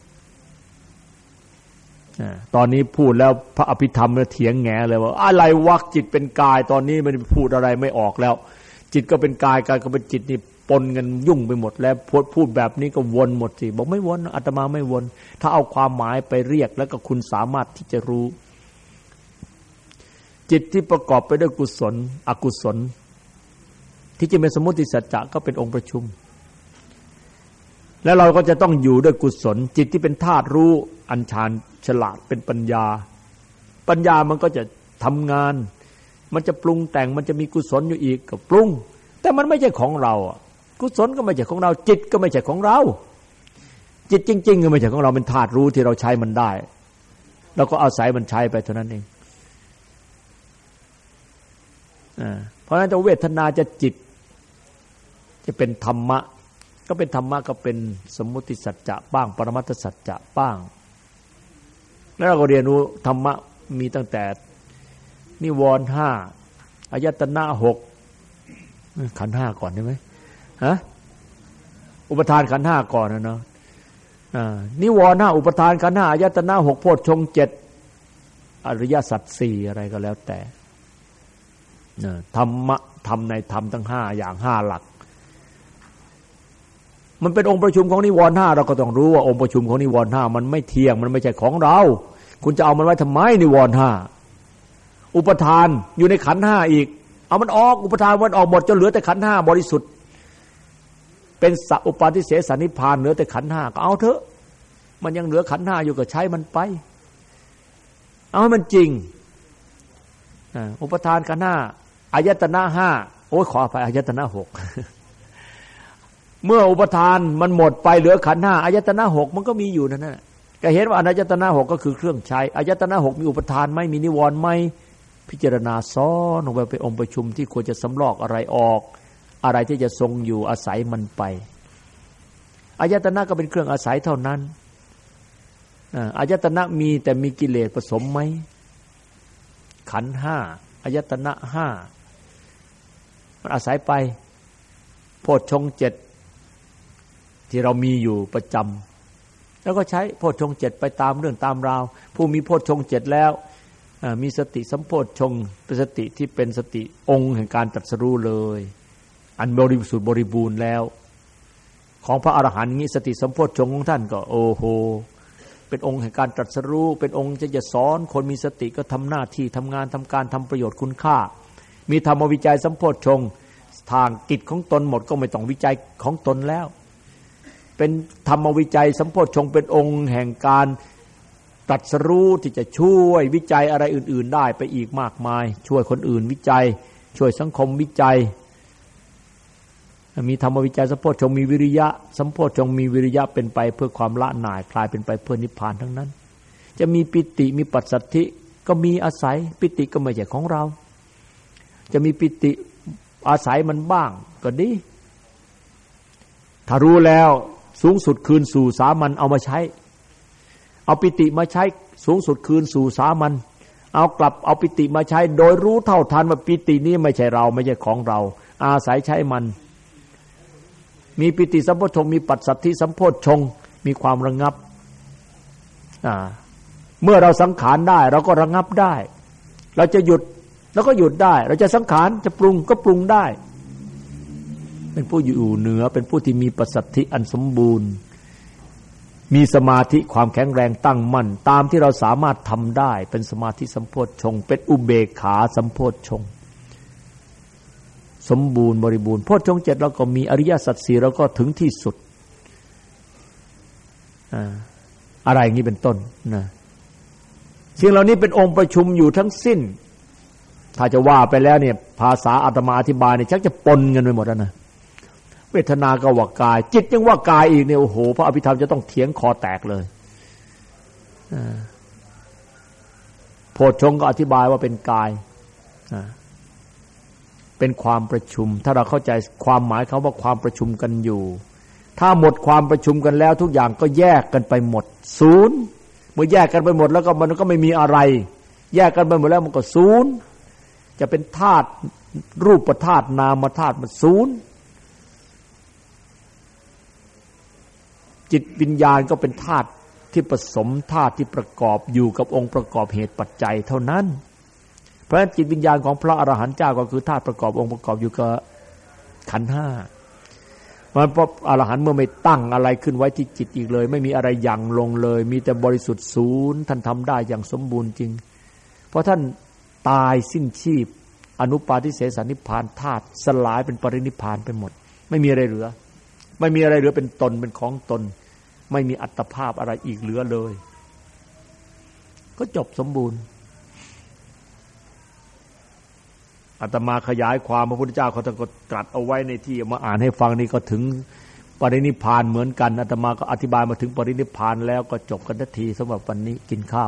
ตอนนี้พูดแล้วพระอภิธรรมเนี่ยเถียงแง่เลยว่าอะไรวะจิตเป็นกายตอนนี้มันพูดอะไรไม่ออกแล้วจิตก็เป็นกายกายก็เป็นจิตนี่ปนกันยุ่งไปหมดแล้วพูดแบบนี้ก็วนหมดสิบอกไม่วนอาตมาไม่วนถ้าเอาความหมายไปเรียกแล้วก็คุณสามารถที่จะรู้จิตที่ประกอบไปด้วยกุศลอกุศลที่จะเป็นสมมุติสัจจะก็เป็นองค์ประชุมแล้วเราก็จะต้องอยู่ด้วยกุศลจิตที่เป็นธาตุรู้อัญชานฉลาดเป็นปัญญาปัญญามันก็จะทำงานมันจะปรุงแต่งมันจะมีกุศลอยู่อีกก็ปรุงแต่มันไม่ใช่ของเรากุศลก็ไม่ใช่ของเราจิตก็ไม่ใช่ของเราจิตจริงๆก็ไม่ใช่ของเราเป็นธาตุรู้ที่เราใช้มันได้เราก็อาศัยมันใช้ไปเท่านั้นเองเพราะฉะนั้นจะเวทนาจะจิตจะเป็นธรรมะก็เป็นธรรมะก็เป็นสมมุติสัจจะบ้างปรมัตถสัจจะบ้างแล้วเราก็เรียนรู้ธรรมะมีตั้งแต่นิวรณ์ห้าอายตนะหกขันธ์ห้าก่อนได้ไหมอุปทานขันธ์ห้าก่อนนะเนาะนิวรณ์ห้าอุปทานขันธ์ห้าอายตนะหกโพชฌงค์เจ็ดอริยสัจสี่อะไรก็แล้วแต่ธรรมะธรรมในธรรมทั้งห้าอย่างห้าหลักมันเป็นองค์ประชุมของนิวรณ์ห้าเราก็ต้องรู้ว่าองค์ประชุมของนิวรณ์ห้ามันไม่เที่ยงมันไม่ใช่ของเราคุณจะเอามันไว้ทำไมนิวรณ์ห้าอุปทานอยู่ในขันธ์ห้าอีกเอามันออกอุปทานมันออกหมดจนเหลือแต่ขันธ์ห้าบริสุทธิ์เป็นสัพอุปาทิเสสนิพพานเหลือแต่ขันธ์ห้าก็เอาเถอะมันยังเหลือขันธ์ห้าอยู่ก็ใช้มันไปเอาให้มันจริงอุปทานขันธ์ห้าอายตนะห้าโอ้ยขออภัยอายตนะหกเมื่ออุปทานมันหมดไปเหลือขันธ์ห้าอายตนะหกมันก็มีอยู่นั่นแหละก็เห็นว่าอายตนะหกก็คือเครื่องใช้อายตนะหกมีอุปทานไหมมีนิวรณ์ไหมพิจารณาซ้อนลงไปเป็นองค์ประชุมที่ควรจะสำรอกอะไรออกอะไรที่จะทรงอยู่อาศัยมันไปอายตนะก็เป็นเครื่องอาศัยเท่านั้นอายตนะมีแต่มีกิเลสผสมไหมขันธ์ห้าอายตนะห้ามันอาศัยไปโพชฌงค์เจ็ดที่เรามีอยู่ประจำแล้วก็ใช้โพชฌงค์เจ็ดไปตามเรื่องตามราวผู้มีโพชฌงค์เจ็ดแล้วมีสติสัมโพชฌงค์เป็นสติที่เป็นสติองค์แห่งการตรัสรู้เลยอันบริสุทธิ์บริบูรณ์แล้วของพระอรหันต์นี้สติสัมโพชฌงค์ของท่านก็โอ้โหเป็นองค์แห่งการตรัสรู้เป็นองค์จะสอนคนมีสติก็ทำหน้าที่ทำงานทำการทำประโยชน์คุณค่ามีธรรมวิจัยสัมโพชฌงค์ทางกิจของตนหมดก็ไม่ต้องวิจัยของตนแล้วเป็นธรรมวิจัยสัมโพชฌงค์เป็นองค์แห่งการตรัสรู้ที่จะช่วยวิจัยอะไรอื่นๆได้ไปอีกมากมายช่วยคนอื่นวิจัยช่วยสังคมวิจัยมีธรรมวิจัยสัมโพชฌงค์มีวิริยะสัมโพชฌงค์มีวิริยะเป็นไปเพื่อความละหน่ายคลายเป็นไปเพื่อนิพพานทั้งนั้นจะมีปิติมีปัสสัทธิก็มีอาศัยปิติก็ไม่ใช่ของเราจะมีปิติอาศัยมันบ้างก็ดีถ้ารู้แล้วสูงสุดคืนสู่สามัญเอามาใช้เอาปิติมาใช้สูงสุดคืนสู่สามัญเอากลับเอาปิติมาใช้โดยรู้เท่าทันว่าปิตินี้ไม่ใช่เราไม่ใช่ของเราอาศัยใช้มันมีปิติสัมโพชฌงค์มีปัสสัทธิสัมโพชฌงค์มีความระงับเมื่อเราสังขารได้เราก็ระงับได้เราจะหยุดแล้วก็หยุดได้เราจะสังขารจะปรุงก็ปรุงได้เป็นผู้อยู่เหนือเป็นผู้ที่มีปัสสัทธิอันสมบูรณ์มีสมาธิความแข็งแรงตั้งมั่นตามที่เราสามารถทำได้เป็นสมาธิสัมโพชฌงค์เป็นอุเบกขาสัมโพชฌงค์สมบูรณ์บริบูรณ์โพชฌงค์7เราก็มีอริยสัจ4เราก็ถึงที่สุดอะไรอย่างนี้เป็นต้นนะสิ่งเหล่านี้เป็นองค์ประชุมอยู่ทั้งสิ้นถ้าจะว่าไปแล้วเนี่ยภาษาอาตมาอธิบายเนี่ยชักจะปนกันไปหมดแล้วนะเวทนาก็ว่ากายจิตยังว่ากายอีกเนี่ยโอ้โหพระอภิธรรมจะต้องเถียงคอแตกเลยโพชฌงค์ก็อธิบายว่าเป็นกายเป็นความประชุมถ้าเราเข้าใจความหมายเขาว่าความประชุมกันอยู่ถ้าหมดความประชุมกันแล้วทุกอย่างก็แยกกันไปหมดศูนย์เมื่อแยกกันไปหมดแล้วก็มันก็ไม่มีอะไรแยกกันไปหมดแล้วมันก็ศูนย์จะเป็นธาตุรูปธาตุนามธาตุมันศูนย์จิตวิญญาณก็เป็นธาตุที่ผสมธาตุที่ประกอบอยู่กับองค์ประกอบเหตุปัจจัยเท่านั้นเพราะฉะนั้นจิตวิญญาณของพระอรหันต์เจ้าก็คือธาตุประกอบองค์ประกอบอยู่กับขันธ์ห้ามันพระอรหันต์เมื่อไม่ตั้งอะไรขึ้นไว้ที่จิตอีกเลยไม่มีอะไรหยั่งลงเลยมีแต่บริสุทธิ์ศูนย์ท่านทำได้อย่างสมบูรณ์จริงเพราะท่านตายสิ้นชีพอนุปาทิเสสนิพพานธาตุสลายเป็นปรินิพพานไปหมดไม่มีอะไรเหลือไม่มีอะไรเหลือเป็นตนเป็นของตนไม่มีอัตภาพอะไรอีกเหลือเลยก็จบสมบูรณ์อาตมาขยายความพระพุทธเจ้าเขาก็ตรัสเอาไว้ในที่มาอ่านให้ฟังนี่ก็ถึงปรินิพพานเหมือนกันอาตมาก็อธิบายมาถึงปรินิพพานแล้วก็จบกันทันทีสำหรับวันนี้กินข้าว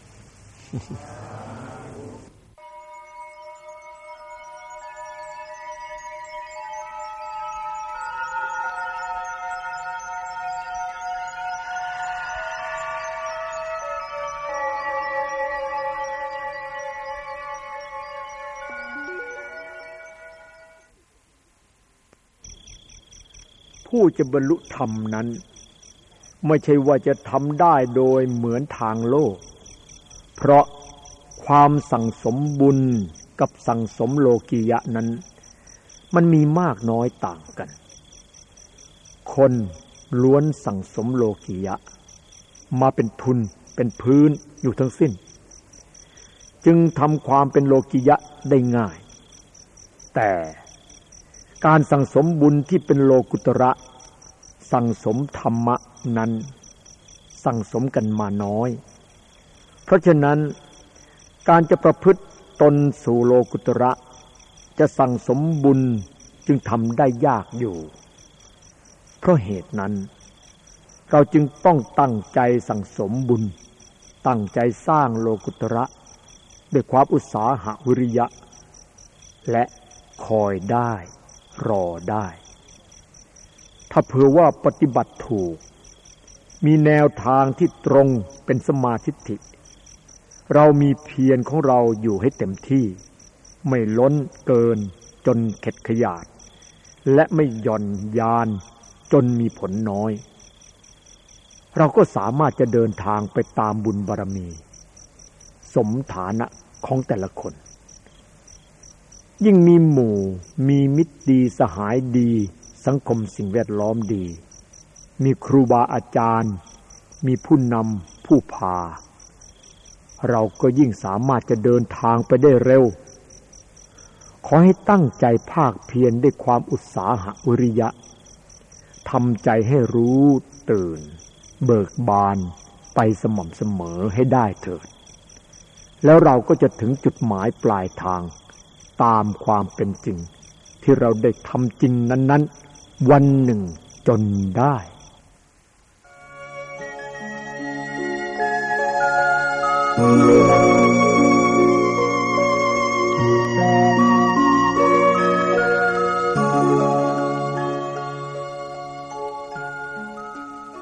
ผู้จะบรรลุธรรมนั้นไม่ใช่ว่าจะทำได้โดยเหมือนทางโลกเพราะความสั่งสมบุญกับสั่งสมโลกียะนั้นมันมีมากน้อยต่างกันคนล้วนสั่งสมโลกียะมาเป็นทุนเป็นพื้นอยู่ทั้งสิ้นจึงทำความเป็นโลกียะได้ง่ายแต่การสั่งสมบุญที่เป็นโลกุตระสั่งสมธรรมะนั้นสั่งสมกันมาน้อยเพราะฉะนั้นการจะประพฤติตนสู่โลกุตระจะสั่งสมบุญจึงทำได้ยากอยู่เพราะเหตุนั้นเราจึงต้องตั้งใจสั่งสมบุญตั้งใจสร้างโลกุตระด้วยความอุตสาหะวิริยะและคอยได้รอได้ถ้าเผื่อว่าปฏิบัติถูกมีแนวทางที่ตรงเป็นสมาธิิเรามีเพียรของเราอยู่ให้เต็มที่ไม่ล้นเกินจนเข็ดขยาดและไม่หย่อนยานจนมีผลน้อยเราก็สามารถจะเดินทางไปตามบุญบารมีสมฐานะของแต่ละคนยิ่งมีหมู่มีมิตรดีสหายดีสังคมสิ่งแวดล้อมดีมีครูบาอาจารย์มีผู้นำผู้พาเราก็ยิ่งสามารถจะเดินทางไปได้เร็วขอให้ตั้งใจภาคเพียรด้วยความอุตสาหะวิริยะทำใจให้รู้ตื่นเบิกบานไปสม่ำเสมอให้ได้เถิดแล้วเราก็จะถึงจุดหมายปลายทางตามความเป็นจริงที่เราได้ทำจริงนั้นๆวันหนึ่งจนได้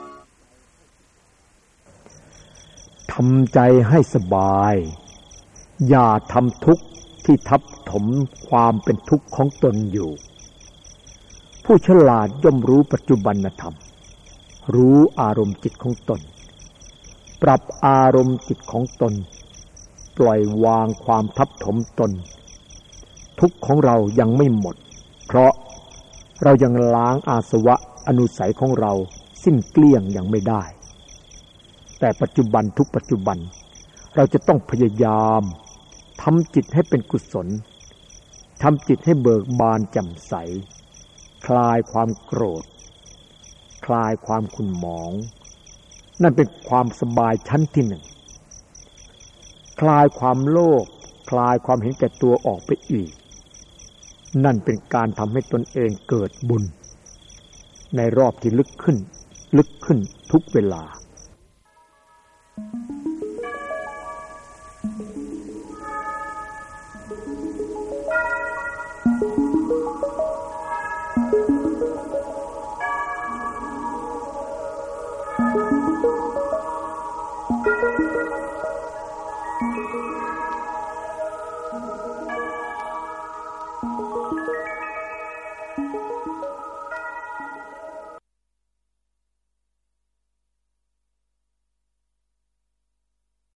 ทำใจให้สบายอย่าทำทุกข์ที่ทับถมความเป็นทุกข์ของตนอยู่ผู้ฉลาดย่อมรู้ปัจจุบันธรรมรู้อารมณ์จิตของตนปรับอารมณ์จิตของตนปล่อยวางความทับถมตนทุกข์ของเรายังไม่หมดเพราะเรายังล้างอาสวะอนุสัยของเราสิ้นเกลี้ยงยังไม่ได้แต่ปัจจุบันทุกปัจจุบันเราจะต้องพยายามทำจิตให้เป็นกุศลทำจิตให้เบิกบานแจ่มใสคลายความโกรธคลายความขุ่นหมองนั่นเป็นความสบายชั้นที่หนึ่งคลายความโลภคลายความเห็นแก่ตัวออกไปอีกนั่นเป็นการทำให้ตนเองเกิดบุญในรอบที่ลึกขึ้นทุกเวลา